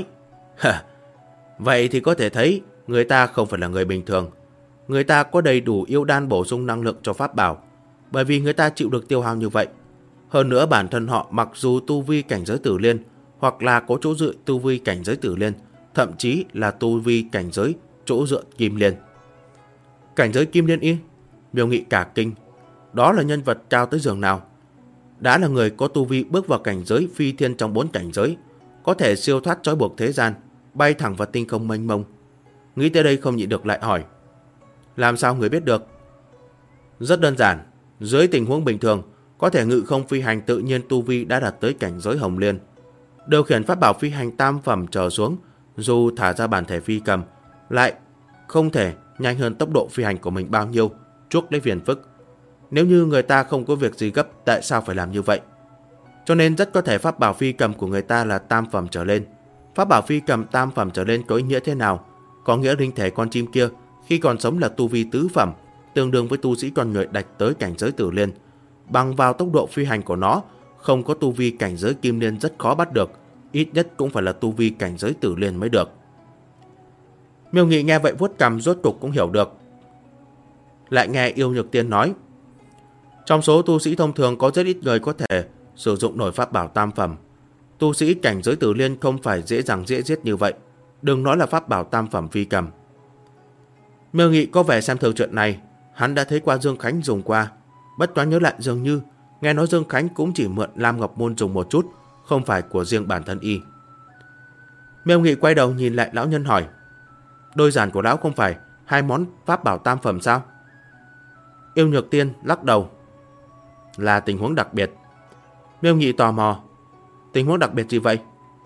[SPEAKER 1] vậy thì có thể thấy người ta không phải là người bình thường. Người ta có đầy đủ yêu đan bổ sung năng lượng cho pháp bảo, bởi vì người ta chịu được tiêu hao như vậy. Hơn nữa bản thân họ mặc dù tu vi cảnh giới tử liên, hoặc là có chỗ dựa tu vi cảnh giới tử liên, thậm chí là tu vi cảnh giới chỗ dựa kim liên. Cảnh giới kim liên y? Miêu Nghị cả kinh. Đó là nhân vật cao tới giường nào? Đã là người có tu vi bước vào cảnh giới phi thiên trong 4 cảnh giới, có thể siêu thoát trói buộc thế gian, bay thẳng vào tinh không mênh mông. Nghĩ tới đây không nhịn được lại hỏi, làm sao người biết được? Rất đơn giản, dưới tình huống bình thường, có thể ngự không phi hành tự nhiên tu vi đã đạt tới cảnh giới hồng liên. Điều khiển pháp bảo phi hành tam phẩm trở xuống, dù thả ra bản thể phi cầm, lại không thể nhanh hơn tốc độ phi hành của mình bao nhiêu, chuốc lấy phiền phức. Nếu như người ta không có việc gì gấp, tại sao phải làm như vậy? Cho nên rất có thể pháp bảo phi cầm của người ta là tam phẩm trở lên. Pháp bảo phi cầm tam phẩm trở lên có ý nghĩa thế nào? Có nghĩa linh thể con chim kia khi còn sống là tu vi tứ phẩm, tương đương với tu sĩ con người đạch tới cảnh giới tử liên. Bằng vào tốc độ phi hành của nó, không có tu vi cảnh giới kim liên rất khó bắt được, ít nhất cũng phải là tu vi cảnh giới tử liên mới được. Miêu Nghị nghe vậy vuốt cằm, rốt cục cũng hiểu được. Lại nghe Yêu Nhược Tiên nói, trong số tu sĩ thông thường có rất ít người có thể sử dụng nổi pháp bảo tam phẩm. Tu sĩ cảnh giới tử liên không phải dễ dàng dễ giết như vậy, đừng nói là pháp bảo tam phẩm phi cầm. Miêu Nghị có vẻ xem thường chuyện này, hắn đã thấy qua Dương Khánh dùng qua, bất quá nhớ lại dường như nghe nói Dương Khánh cũng chỉ mượn Lam Ngọc Môn dùng một chút, không phải của riêng bản thân y. Miêu Nghị quay đầu nhìn lại lão nhân hỏi, đôi giản của lão không phải 2 món pháp bảo tam phẩm sao? Yêu Nhược Tiên lắc đầu, là tình huống đặc biệt. Miêu Nghị tò mò, tình huống đặc biệt gì vậy?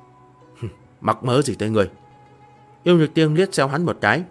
[SPEAKER 1] Mắc mớ gì tới người? Yêu Nhược Tiên liếc xéo hắn một cái.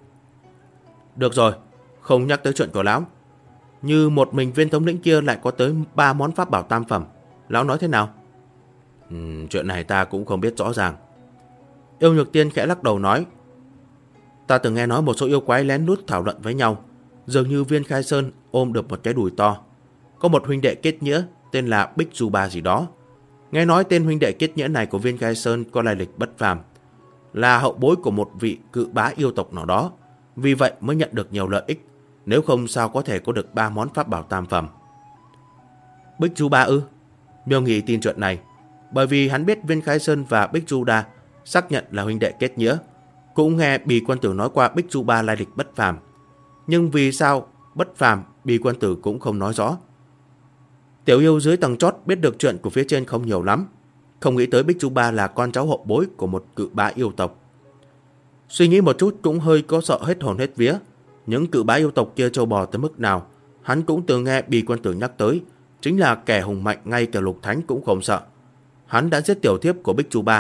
[SPEAKER 1] Được rồi, không nhắc tới chuyện của lão. Như một mình viên thống lĩnh kia lại có tới 3 món pháp bảo tam phẩm, lão nói thế nào? Chuyện này ta cũng không biết rõ ràng. Yêu Nhược Tiên khẽ lắc đầu nói, ta từng nghe nói một số yêu quái lén lút thảo luận với nhau, dường như viên Khai Sơn ôm được một cái đùi to. Có một huynh đệ kết nghĩa tên là Bích Du Ba gì đó. Nghe nói tên huynh đệ kết nghĩa này của viên Khai Sơn có lai lịch bất phàm, là hậu bối của một vị cự bá yêu tộc nào đó, vì vậy mới nhận được nhiều lợi ích, nếu không sao có thể có được 3 món pháp bảo tam phẩm. Bích Du Ba ư? Miêu Nghị tin chuyện này, bởi vì hắn biết viên Khai Sơn và Bích Du Đa xác nhận là huynh đệ kết nghĩa, cũng nghe Bì Quân Tử nói qua Bích Du Ba lai lịch bất phàm. Nhưng vì sao bất phàm, Bì Quân Tử cũng không nói rõ. Tiểu yêu dưới tầng chót biết được chuyện của phía trên không nhiều lắm, không nghĩ tới Bích Du Ba là con cháu hậu bối của một cự bá yêu tộc. Suy nghĩ một chút cũng hơi có sợ hết hồn hết vía. Những cự bá yêu tộc kia trâu bò tới mức nào, hắn cũng từng nghe Bì Quân Tử nhắc tới, chính là kẻ hùng mạnh ngay cả lục thánh cũng không sợ. Hắn đã giết tiểu thiếp của Bích Du Ba,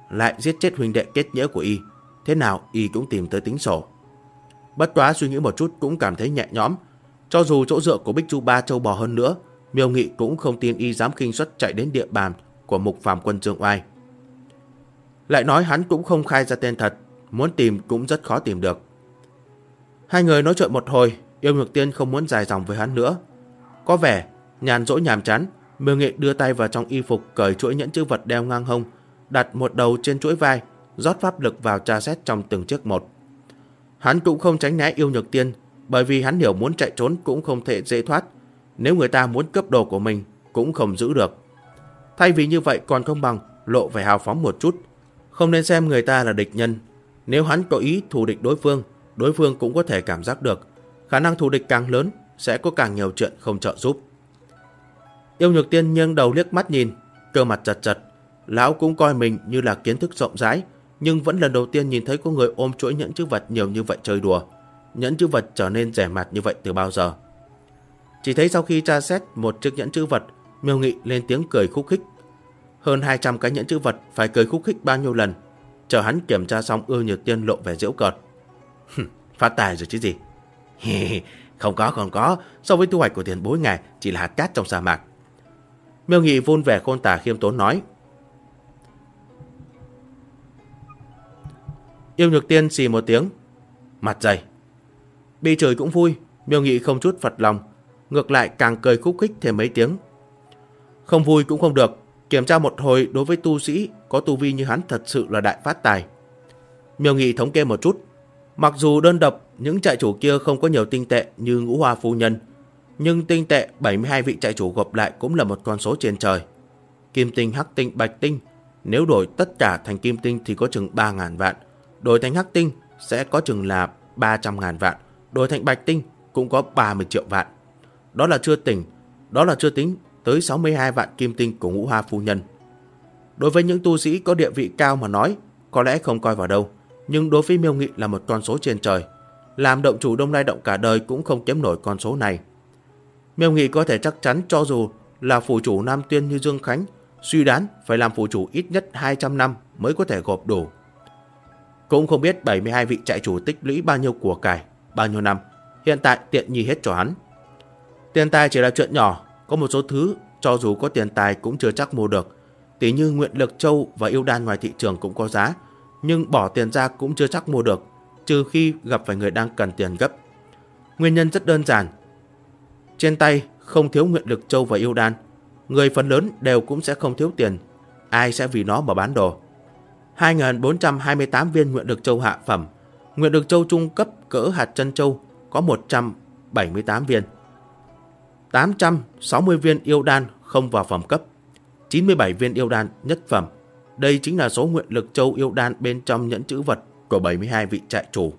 [SPEAKER 1] lại giết chết huynh đệ kết nghĩa của y, thế nào y cũng tìm tới tính sổ. Bất quá suy nghĩ một chút cũng cảm thấy nhẹ nhõm. Cho dù chỗ dựa của Bích Chu Ba trâu bò hơn nữa, Miêu Nghị cũng không tin y dám khinh suất chạy đến địa bàn của Mục Phàm quân Dương Oai. Lại nói hắn cũng không khai ra tên thật, muốn tìm cũng rất khó tìm được. Hai người nói chuyện một hồi, Yêu Nhược Tiên không muốn dài dòng với hắn nữa. Có vẻ nhàn rỗi nhàm chán, Miêu Nghị đưa tay vào trong y phục cởi chuỗi nhẫn chữ vật đeo ngang hông, đặt một đầu trên chuỗi vai, rót pháp lực vào tra xét trong từng chiếc một. Hắn cũng không tránh né Yêu Nhược Tiên, bởi vì hắn hiểu muốn chạy trốn cũng không thể dễ thoát. Nếu người ta muốn cướp đồ của mình cũng không giữ được. Thay vì như vậy còn không bằng lộ vẻ hào phóng một chút, không nên xem người ta là địch nhân. Nếu hắn có ý thù địch đối phương cũng có thể cảm giác được. Khả năng thù địch càng lớn, sẽ có càng nhiều chuyện không trợ giúp. Yêu Nhược Tiên nghiêng đầu liếc mắt nhìn, cơ mặt chật chật. Lão cũng coi mình như là kiến thức rộng rãi, nhưng vẫn lần đầu tiên nhìn thấy có người ôm chuỗi nhẫn chữ vật nhiều như vậy chơi đùa. Nhẫn chữ vật trở nên rẻ mạt như vậy từ bao giờ? Chỉ thấy sau khi tra xét một chiếc nhẫn chữ vật, Miêu Nghị lên tiếng cười khúc khích. Hơn 200 cái nhẫn chữ vật phải cười khúc khích bao nhiêu lần? Chờ hắn kiểm tra xong, Yêu Nhược Tiên lộ vẻ giễu cợt. Phát tài rồi chứ gì? Không có, so với thu hoạch của tiền bối ngài chỉ là hạt cát trong sa mạc. Miêu Nghị vun vẻ khôn tả khiêm tốn nói. Yêu Nhược Tiên xì một tiếng, mặt dày. Bị chửi cũng vui, Miêu Nghị không chút phật lòng, ngược lại càng cười khúc khích thêm mấy tiếng. Không vui cũng không được, kiểm tra một hồi đối với tu sĩ có tu vi như hắn thật sự là đại phát tài. Miêu Nghị thống kê một chút, mặc dù đơn độc những trại chủ kia không có nhiều tinh tệ như Ngũ Hoa phu nhân, nhưng tinh tệ 72 vị trại chủ gộp lại cũng là một con số trên trời. Kim tinh, hắc tinh, bạch tinh, nếu đổi tất cả thành kim tinh thì có chừng 3.000 vạn, đổi thành hắc tinh sẽ có chừng là 300.000 vạn, đổi thành bạch tinh cũng có 30 triệu vạn. Đó là chưa tính tới 62 vạn kim tinh của Ngũ Hoa phu nhân. Đối với những tu sĩ có địa vị cao mà nói, có lẽ không coi vào đâu, nhưng đối với Miêu Nghị là một con số trên trời. Làm động chủ Đông Lai Động cả đời cũng không kiếm nổi con số này. Miêu Nghị có thể chắc chắn cho dù là phủ chủ Nam Tuyên như Dương Khánh, suy đoán phải làm phủ chủ ít nhất 200 năm mới có thể gộp đủ. Cũng không biết 72 vị trại chủ tích lũy bao nhiêu của cải, bao nhiêu năm, hiện tại tiện nhi hết cho hắn. Tiền tài chỉ là chuyện nhỏ, có một số thứ cho dù có tiền tài cũng chưa chắc mua được. Tỷ như Nguyện Lực Châu và yêu đan ngoài thị trường cũng có giá, nhưng bỏ tiền ra cũng chưa chắc mua được, trừ khi gặp phải người đang cần tiền gấp. Nguyên nhân rất đơn giản. Trên tay không thiếu Nguyện Lực Châu và yêu đan, người phần lớn đều cũng sẽ không thiếu tiền. Ai sẽ vì nó mà bán đồ? 2.428 viên Nguyện Lực Châu hạ phẩm, Nguyện Lực Châu trung cấp cỡ hạt chân châu có 178 viên, 860 viên yêu đan không vào phẩm cấp, 97 viên yêu đan nhất phẩm. Đây chính là số Nguyện Lực Châu yêu đan bên trong nhẫn chữ vật của 72 vị trại chủ.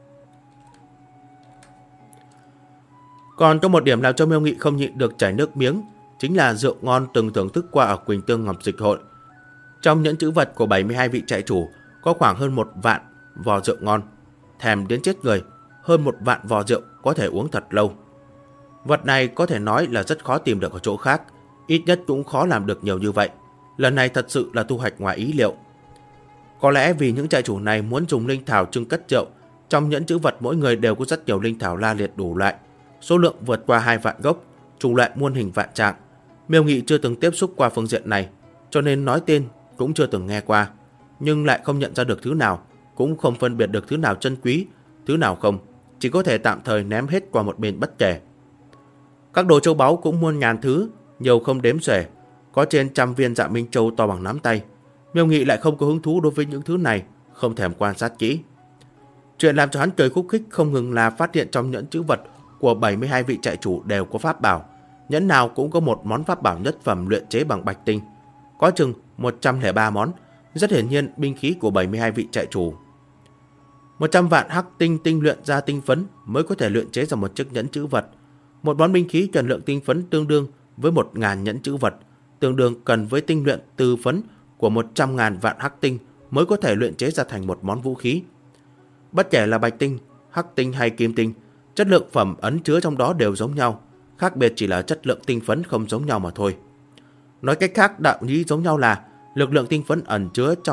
[SPEAKER 1] Còn có một điểm làm cho Miêu Nghị không nhịn được chảy nước miếng, chính là rượu ngon từng thưởng thức qua ở Quỳnh Tương Ngọc Dịch Hội. Trong nhẫn chữ vật của 72 vị trại chủ có khoảng hơn 1 vạn vò rượu ngon, thèm đến chết người. Hơn 1 vạn vò rượu có thể uống thật lâu. Vật này có thể nói là rất khó tìm được ở chỗ khác, ít nhất cũng khó làm được nhiều như vậy. Lần này thật sự là thu hoạch ngoài ý liệu. Có lẽ vì những trại chủ này muốn dùng linh thảo trưng cất rượu, trong nhẫn chữ vật mỗi người đều có rất nhiều linh thảo la liệt đủ loại, số lượng vượt qua 2 vạn gốc, chủng loại muôn hình vạn trạng. Miêu Nghị chưa từng tiếp xúc qua phương diện này, cho nên nói tên cũng chưa từng nghe qua, nhưng lại không nhận ra được thứ nào, cũng không phân biệt được thứ nào chân quý, thứ nào không, chỉ có thể tạm thời ném hết qua một bên bất kể. Các đồ châu báu cũng muôn ngàn thứ, nhiều không đếm xuể, có trên 100 viên Dạ Minh Châu to bằng nắm tay. Miêu Nghị lại không có hứng thú đối với những thứ này, không thèm quan sát kỹ. Chuyện làm cho hắn cười khúc khích không ngừng là phát hiện trong nhẫn chữ vật của 72 vị trại chủ đều có pháp bảo, nhẫn nào cũng có một món pháp bảo nhất phẩm luyện chế bằng bạch tinh, có chừng 103 món, rất hiển nhiên binh khí của 72 vị trại chủ. 100 vạn hắc tinh tinh luyện ra tinh phấn mới có thể luyện chế ra một chiếc nhẫn chữ vật. Một món binh khí cần lượng tinh phấn tương đương với 1.000 nhẫn chữ vật, tương đương cần với tinh luyện từ phấn của 100.000 vạn hắc tinh mới có thể luyện chế ra thành một món vũ khí. Bất kể là bạch tinh, hắc tinh hay kim tinh, chất lượng phẩm ấn chứa trong đó đều giống nhau, khác biệt chỉ là chất lượng tinh phấn không giống nhau mà thôi. Nói cách khác, đạo lý giống nhau là lực lượng tinh phấn ẩn chứa trong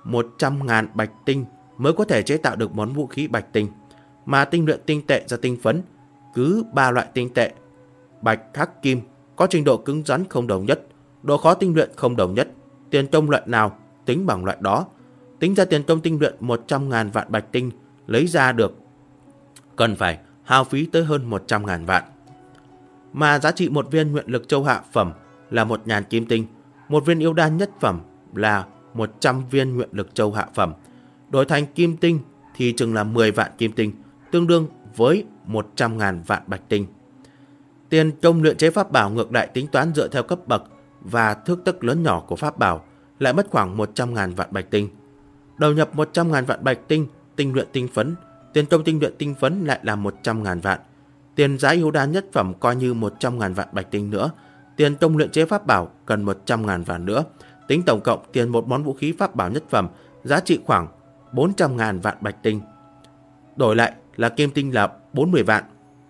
[SPEAKER 1] 100.000 bạch tinh mới có thể chế tạo được món vũ khí bạch tinh, mà tinh luyện tinh tệ ra tinh phấn cứ 3 loại tinh tệ bạch, hắc, kim có trình độ cứng rắn không đồng nhất, độ khó tinh luyện không đồng nhất, tiền công loại nào tính bằng loại đó. Tính ra tiền công tinh luyện 100.000 vạn bạch tinh lấy ra được cần phải hao phí tới hơn 100.000 vạn. Mà giá trị một viên nguyện lực châu hạ phẩm là 1.000 kim tinh, một viên yêu đan nhất phẩm là 100 viên nguyện lực châu hạ phẩm. Đổi thành kim tinh thì chừng là 10 vạn kim tinh, tương đương với 100.000 vạn bạch tinh. Tiền công luyện chế pháp bảo ngược lại tính toán dựa theo cấp bậc và thước tấc lớn nhỏ của pháp bảo lại mất khoảng 100.000 vạn bạch tinh. Đầu nhập 100.000 vạn bạch tinh, tinh luyện tinh phấn, tiền công tinh luyện tinh phấn lại là 100.000 vạn. Tiền giá yêu đan nhất phẩm coi như 100.000 vạn bạch tinh nữa. Tiền công luyện chế pháp bảo cần 100.000 vạn nữa. Tính tổng cộng tiền một món vũ khí pháp bảo nhất phẩm giá trị khoảng 400.000 vạn bạch tinh. Đổi lại là kim tinh là 40 vạn.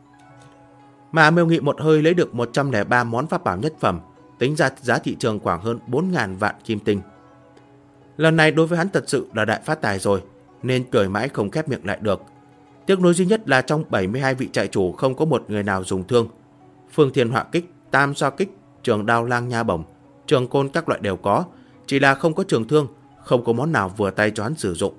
[SPEAKER 1] Mà Miêu Nghị một hơi lấy được 103 món pháp bảo nhất phẩm, tính ra giá thị trường khoảng hơn 4.000 vạn kim tinh. Lần này đối với hắn thật sự là đại phát tài rồi, nên cười mãi không khép miệng lại được. Tiếc nuối duy nhất là trong 72 vị trại chủ không có một người nào dùng thương. Phương Thiên Họa Kích, Tam Xoa Kích, Trường Đao Lang Nha Bổng, Trường Côn các loại đều có, chỉ là không có trường thương, không có món nào vừa tay cho hắn sử dụng.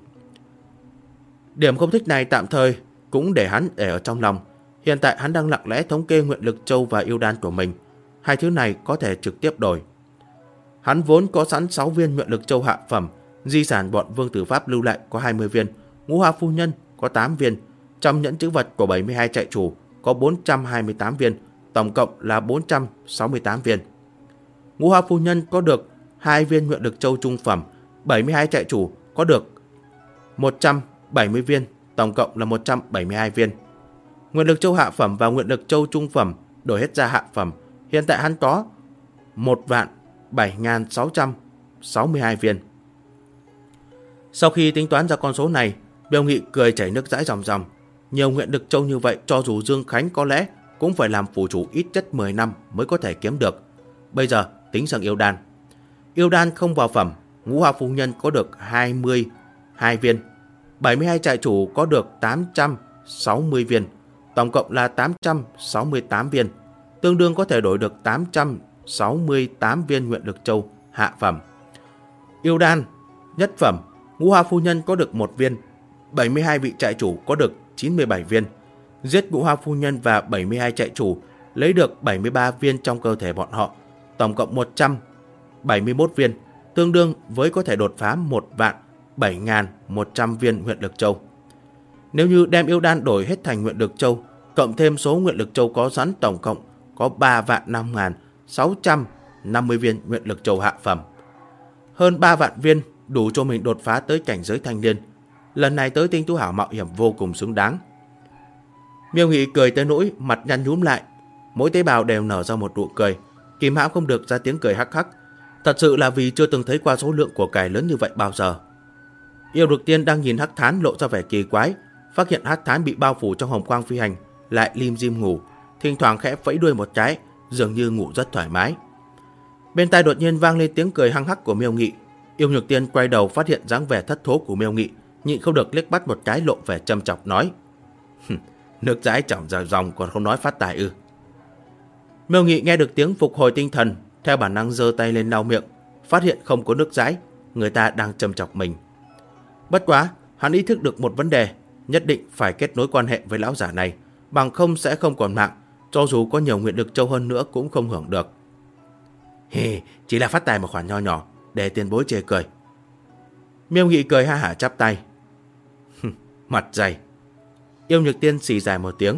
[SPEAKER 1] Điểm không thích này tạm thời cũng để hắn để ở trong lòng. Hiện tại hắn đang lặng lẽ thống kê nguyện lực châu và yêu đan của mình. Hai thứ này có thể trực tiếp đổi. Hắn vốn có sẵn 6 viên nguyện lực châu hạ phẩm, di sản bọn Vương Tử Pháp lưu lại có 20 viên, Ngũ Hoa Phu Nhân có 8 viên, trong nhẫn trữ vật của 72 trại chủ có 428 viên, tổng cộng là 468 viên. Ngũ Hoa Phu Nhân có được 2 viên nguyện lực châu trung phẩm, 72 trại chủ có được 170 viên, tổng cộng là 172 viên. Nguyện lực châu hạ phẩm và nguyện lực châu trung phẩm đổi hết ra hạ phẩm, hiện tại hắn có 1.007.662 viên. Sau khi tính toán ra con số này, Miêu Nghị cười chảy nước dãi ròng ròng. Nhiều nguyện lực châu như vậy cho dù Dương Khánh có lẽ cũng phải làm phủ chủ ít nhất 10 năm mới có thể kiếm được. Bây giờ tính sang yêu đan. Yêu đan không vào phẩm, Ngũ Hoa Phu Nhân có được 22 viên, 72 trại chủ có được 860 viên, tổng cộng là 868 viên, tương đương có thể đổi được 868 viên nguyện lực châu hạ phẩm. Yêu đan nhất phẩm, Ngũ Hoa Phu Nhân có được 1 viên, 72 vị trại chủ có được 97 viên. Giết Ngũ Hoa Phu Nhân và 72 trại chủ lấy được 73 viên trong cơ thể bọn họ, tổng cộng 171 viên, tương đương với có thể đột phá 1.007.100 viên nguyện lực châu. Nếu như đem yêu đan đổi hết thành nguyện lực châu, cộng thêm số nguyện lực châu có sẵn, tổng cộng có 3.005.650 viên nguyện lực châu hạ phẩm. Hơn 3 vạn viên đủ cho mình đột phá tới cảnh giới thanh niên. Lần này tới Tinh Tú Hảo mạo hiểm vô cùng xứng đáng. Miêu Nghị cười tới nỗi mặt nhăn nhúm lại, mỗi tế bào đều nở ra một nụ cười, kìm hãm không được ra tiếng cười hắc hắc. Thật sự là vì chưa từng thấy qua số lượng của cải lớn như vậy bao giờ. Yêu Dực Tiên đang nhìn Hắc Thán lộ ra vẻ kỳ quái, phát hiện Hắc Thán bị bao phủ trong hồng quang phi hành, lại lim dim ngủ, thỉnh thoảng khẽ vẫy đuôi một cái, dường như ngủ rất thoải mái. Bên tai đột nhiên vang lên tiếng cười hăng hắc của Miêu Nghị. Yêu Nhược Tiên quay đầu phát hiện dáng vẻ thất thố của Miêu Nghị, nhịn không được liếc bắt một cái, lộ vẻ châm chọc nói: nước dãi chỏng dài dòng còn không nói phát tài ư? Miêu Nghị nghe được tiếng phục hồi tinh thần, theo bản năng giơ tay lên lau miệng, phát hiện không có nước dãi, người ta đang châm chọc mình. Bất quá, hắn ý thức được một vấn đề, nhất định phải kết nối quan hệ với lão giả này, bằng không sẽ không còn mạng, cho dù có nhiều nguyện lực châu hơn nữa cũng không hưởng được. Chỉ là phát tài một khoản nho nhỏ, để tiền bối chê cười. Miêu Nghị cười ha hả chắp tay. Mặt dày. Yêu Nhược Tiên xì dài một tiếng.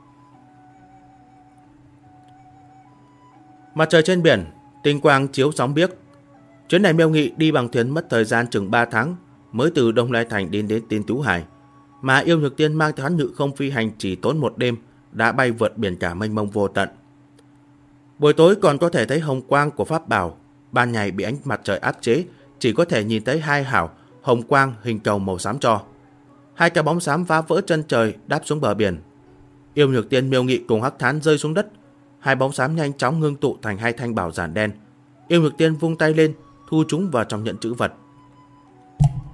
[SPEAKER 1] Mặt trời trên biển, tinh quang chiếu sóng biếc. Chuyến này Miêu Nghị đi bằng thuyền mất thời gian chừng 3 tháng mới từ Đông Lai Thành đến Tinh Tú Hải, mà Yêu Nhược Tiên mang theo hắn ngự không phi hành chỉ tốn một đêm đã bay vượt biển cả mênh mông vô tận. Buổi tối còn có thể thấy hồng quang của pháp bảo, ban ngày bị ánh mặt trời áp chế, chỉ có thể nhìn thấy hai hảo hồng quang hình cầu màu xám tro. Hai cái bóng xám phá vỡ chân trời đáp xuống bờ biển. Yêu Nhược Tiên, Miêu Nghị cùng Hắc Thán rơi xuống đất, hai bóng xám nhanh chóng ngưng tụ thành hai thanh bảo giản đen. Yêu Nhược Tiên vung tay lên, thu chúng vào trong nhẫn trữ vật.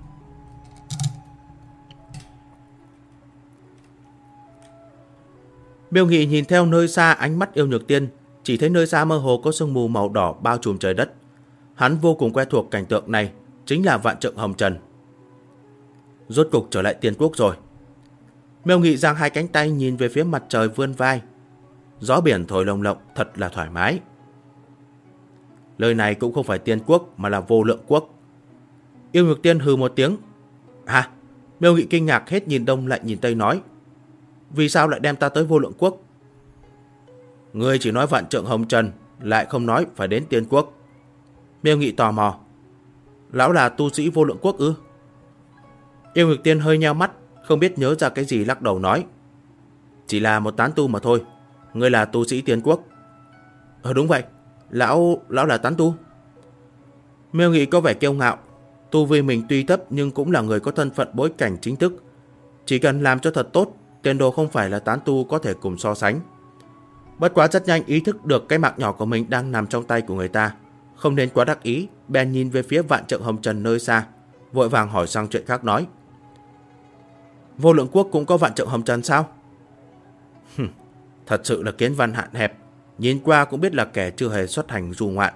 [SPEAKER 1] Miêu Nghị nhìn theo nơi xa ánh mắt Yêu Nhược Tiên, chỉ thấy nơi xa mơ hồ có sương mù màu đỏ bao trùm trời đất. Hắn vô cùng quen thuộc cảnh tượng này, chính là vạn trượng hồng trần. Rốt cục trở lại Tiên Quốc rồi. Miêu Nghị giang hai cánh tay nhìn về phía mặt trời vươn vai. Gió biển thổi lồng lộng thật là thoải mái. Lời này cũng không phải Tiên Quốc mà là Vô Lượng Quốc. Yêu Nhược Tiên hừ một tiếng. À, Miêu Nghị kinh ngạc hết nhìn đông lại nhìn tây nói. Vì sao lại đem ta tới Vô Lượng Quốc? Ngươi chỉ nói vạn trượng hồng trần, lại không nói phải đến Tiên Quốc. Miêu Nghị tò mò. Lão là tu sĩ Vô Lượng Quốc ư? Yêu Nhược Tiên hơi nheo mắt, không biết nhớ ra cái gì lắc đầu nói. Chỉ là một tán tu mà thôi. Ngươi là tu sĩ Tiên Quốc. Đúng vậy, lão là tán tu. Miêu Nghị có vẻ kiêu ngạo. Tu vi mình tuy thấp nhưng cũng là người có thân phận bối cảnh chính thức. Chỉ cần làm cho thật tốt, tiền đồ không phải là tán tu có thể cùng so sánh. Bất quá rất nhanh ý thức được cái mạng nhỏ của mình đang nằm trong tay của người ta, không nên quá đắc ý, bèn nhìn về phía vạn trượng hồng trần nơi xa, vội vàng hỏi sang chuyện khác nói. Vô Lượng Quốc cũng có vạn trượng hồng trần sao? Thật sự là kiến văn hạn hẹp, nhìn qua cũng biết là kẻ chưa hề xuất hành du ngoạn.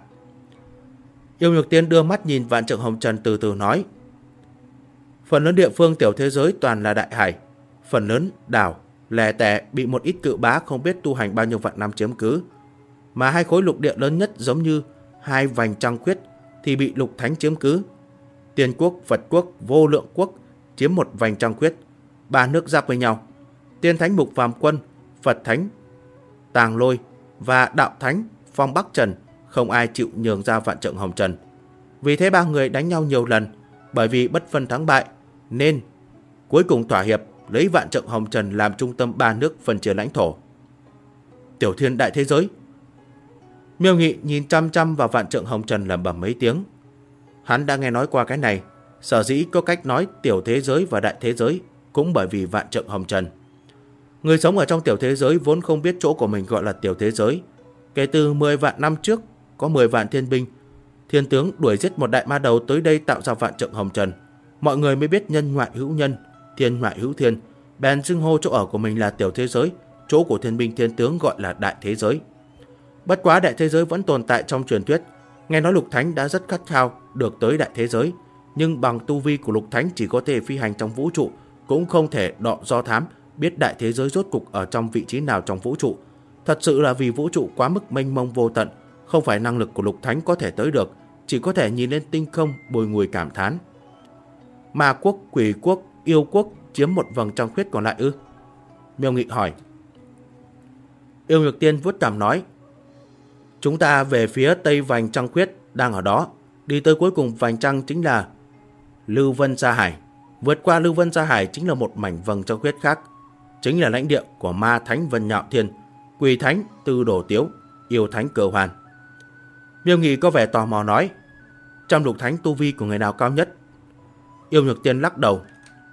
[SPEAKER 1] Yêu Nhược Tiên đưa mắt nhìn vạn trượng hồng trần từ từ nói. Phần lớn địa phương tiểu thế giới toàn là đại hải, phần lớn đảo, lẻ tẻ bị một ít cự bá không biết tu hành bao nhiêu vạn năm chiếm cứ. Mà hai khối lục địa lớn nhất giống như hai vành trăng khuyết thì bị lục thánh chiếm cứ. Tiên Quốc, Phật Quốc, Vô Lượng Quốc chiếm một vành trăng khuyết, ba nước giáp với nhau. Tiên Thánh Mục Phàm Quân, Phật Thánh Tàng Lôi và Đạo Thánh Phong Bắc Trần không ai chịu nhường ra vạn trượng hồng trần. Vì thế ba người đánh nhau nhiều lần, bởi vì bất phân thắng bại nên cuối cùng thỏa hiệp lấy vạn trượng hồng trần làm trung tâm ba nước phân chia lãnh thổ. Tiểu thiên đại thế giới. Miêu Nghị nhìn chăm chăm vào vạn trượng hồng trần lẩm bẩm mấy tiếng. Hắn đã nghe nói qua cái này, sở dĩ có cách nói tiểu thế giới và đại thế giới cũng bởi vì vạn trượng hồng trần. Người sống ở trong tiểu thế giới vốn không biết chỗ của mình gọi là tiểu thế giới. Kể từ 10 vạn năm trước, có 10 vạn thiên binh, thiên tướng đuổi giết một đại ma đầu tới đây tạo ra vạn trượng hồng trần. Mọi người mới biết nhân ngoại hữu nhân, thiên ngoại hữu thiên, bèn xưng hô chỗ ở của mình là tiểu thế giới, chỗ của thiên binh thiên tướng gọi là đại thế giới. Bất quá đại thế giới vẫn tồn tại trong truyền thuyết. Nghe nói Lục Thánh đã rất khát khao được tới đại thế giới, nhưng bằng tu vi của Lục Thánh chỉ có thể phi hành trong vũ trụ, cũng không thể đọ do thám biết đại thế giới rốt cục ở trong vị trí nào trong vũ trụ. Thật sự là vì vũ trụ quá mức mênh mông vô tận, không phải năng lực của Lục Thánh có thể tới được, chỉ có thể nhìn lên tinh không bồi ngùi cảm thán. Ma quốc, quỷ quốc, yêu quốc chiếm một vầng trăng khuyết còn lại ư? Miêu Nghị hỏi. Yêu Nhược Tiên vuốt cằm nói. Chúng ta về phía tây vành trăng khuyết đang ở đó, đi tới cuối cùng vành trăng chính là Lưu Vân Sa Hải. Vượt qua Lưu Vân Sa Hải chính là một mảnh vầng trăng khuyết khác, chính là lãnh địa của Ma Thánh Vân Nhạo Thiên, Quỷ Thánh Tư Đồ Tiếu, Yêu Thánh Cơ Hoàn. Miêu Nghị có vẻ tò mò nói. Trong Lục Thánh tu vi của người nào cao nhất? Yêu Nhược Tiên lắc đầu.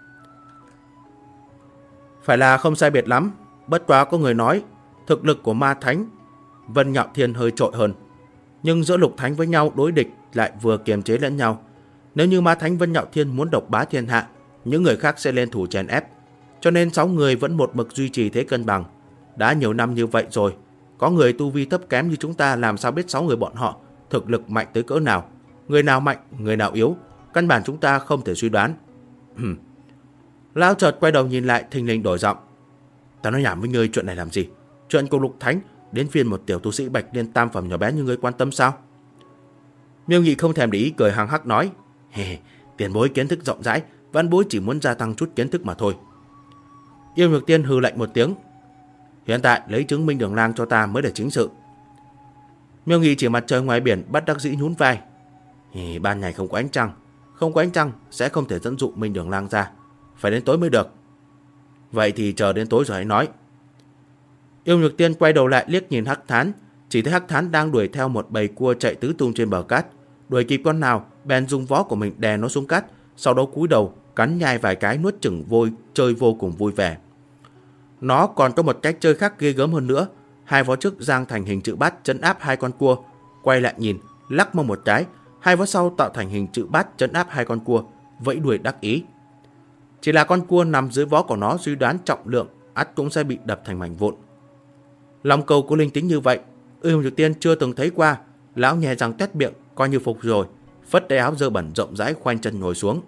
[SPEAKER 1] Phải là không sai biệt lắm, bất quá có người nói thực lực của Ma Thánh Vân Nhạo Thiên hơi trội hơn, nhưng giữa Lục Thánh với nhau đối địch lại vừa kiềm chế lẫn nhau. Nếu như Ma Thánh Vân Nhạo Thiên muốn độc bá thiên hạ, những người khác sẽ lên thủ chèn ép, cho nên 6 người vẫn một mực duy trì thế cân bằng. Đã nhiều năm như vậy rồi, có người tu vi thấp kém như chúng ta làm sao biết 6 người bọn họ thực lực mạnh tới cỡ nào, người nào mạnh, người nào yếu, căn bản chúng ta không thể suy đoán. Lão chợt quay đầu nhìn lại, thình lình đổi giọng. Ta nói nhảm với ngươi chuyện này làm gì? Chuyện của Lục Thánh đến phiên một tiểu tu sĩ Bạch Liên tam phẩm nhỏ bé như ngươi quan tâm sao? Miêu Nghị không thèm để ý, cười hăng hắc nói. Tiền bối kiến thức rộng rãi, văn bối chỉ muốn gia tăng chút kiến thức mà thôi. Yêu Nhược Tiên hừ lạnh một tiếng. Hiện tại lấy chứng minh Đường Lang cho ta mới là chính sự. Miêu Nghị chỉ mặt trời ngoài biển bất đắc dĩ nhún vai. Ban ngày không có ánh trăng, không có ánh trăng sẽ không thể dẫn dụ Minh Đường Lang ra, phải đến tối mới được. Vậy thì chờ đến tối rồi hãy nói. Yêu Nhược Tiên quay đầu lại liếc nhìn Hắc Thán, chỉ thấy Hắc Thán đang đuổi theo một bầy cua chạy tứ tung trên bờ cát. Đuổi kịp con nào, bèn dùng vó của mình đè nó xuống cát, sau đó cúi đầu cắn nhai vài cái nuốt chửng vôi, chơi vô cùng vui vẻ. Nó còn có một cách chơi khác ghê gớm hơn nữa. Hai vó trước giang thành hình chữ bát trấn áp hai con cua, quay lại nhìn, lắc mông một cái, hai vó sau tạo thành hình chữ bát trấn áp hai con cua, vẫy đuôi đắc ý. Chỉ là con cua nằm dưới vó của nó suy đoán trọng lượng ắt cũng sẽ bị đập thành mảnh vụn. Long cầu có linh tính như vậy, Yêu Nhược Tiên chưa từng thấy qua. Lão nhè răng tét miệng, coi như phục rồi, phất tay áo dơ bẩn rộng rãi khoanh chân ngồi xuống.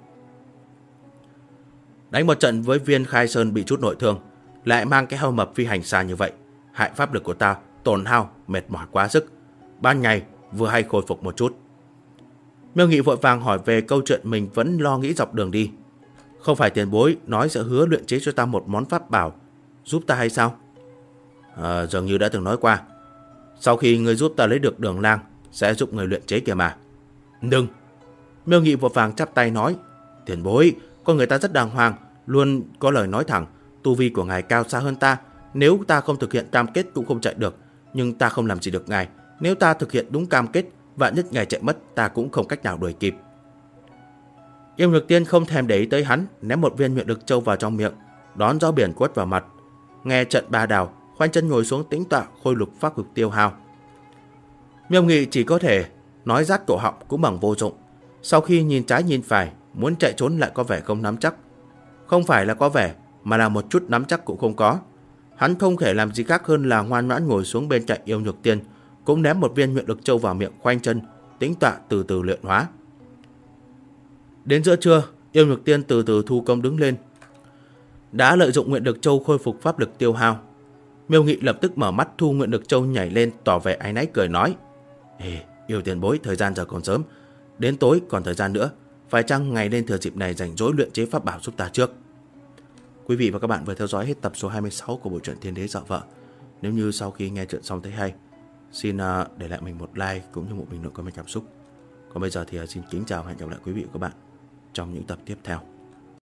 [SPEAKER 1] Đánh một trận với Viên Khai Sơn bị chút nội thương, lại mang cái heo mập phi hành xa như vậy, hại pháp lực của ta tổn hao, mệt mỏi quá sức. Ban ngày vừa hay khôi phục một chút. Miêu Nghị vội vàng hỏi về câu chuyện mình vẫn lo nghĩ dọc đường đi. Không phải tiền bối nói sẽ hứa luyện chế cho ta một món pháp bảo giúp ta hay sao? Dường như đã từng nói qua. Sau khi người giúp ta lấy được Đường Lang, sẽ giúp người luyện chế kìa mà. Đừng! Miêu Nghị vội vàng chắp tay nói. Tiền bối, con người ta rất đàng hoàng, luôn có lời nói thẳng. Tu vi của ngài cao xa hơn ta, nếu ta không thực hiện cam kết cũng không chạy được. Nhưng ta không làm gì được ngài, nếu ta thực hiện đúng cam kết, vạn nhất ngài chạy mất, ta cũng không cách nào đuổi kịp. Yêu Nhược Tiên không thèm để ý tới hắn, ném một viên nguyện lực châu vào trong miệng, đón gió biển quất vào mặt. Nghe trận ba đào, khoanh chân ngồi xuống tĩnh tọa, khôi lục pháp lực tiêu hao. Miêu Nghị chỉ có thể nói rát cổ họng cũng bằng vô dụng. Sau khi nhìn trái nhìn phải, muốn chạy trốn lại có vẻ không nắm chắc. Không phải là có vẻ, mà là một chút nắm chắc cũng không có. Hắn không thể làm gì khác hơn là ngoan ngoãn ngồi xuống bên cạnh Yêu Nhược Tiên, cũng ném một viên nguyện lực châu vào miệng khoanh chân, tĩnh tọa từ từ luyện hóa. Đến giữa trưa, Yêu Nhược Tiên từ từ thu công đứng lên. Đã lợi dụng nguyện lực châu khôi phục pháp lực tiêu hao. Miêu Nghị lập tức mở mắt thu nguyện lực châu nhảy lên, tỏ vẻ áy náy cười nói: Yêu tiền bối, thời gian giờ còn sớm, đến tối còn thời gian nữa, phải chăng ngày nên thừa dịp này rảnh rỗi luyện chế pháp bảo giúp ta trước. Quý vị và các bạn vừa theo dõi hết tập số 26 của bộ truyện Thiên Đế Dọa Vợ. Nếu như sau khi nghe chuyện xong thấy hay, xin để lại mình một like cũng như một bình luận comment cảm xúc. Còn bây giờ thì xin kính chào và hẹn gặp lại quý vị và các bạn trong những tập tiếp theo.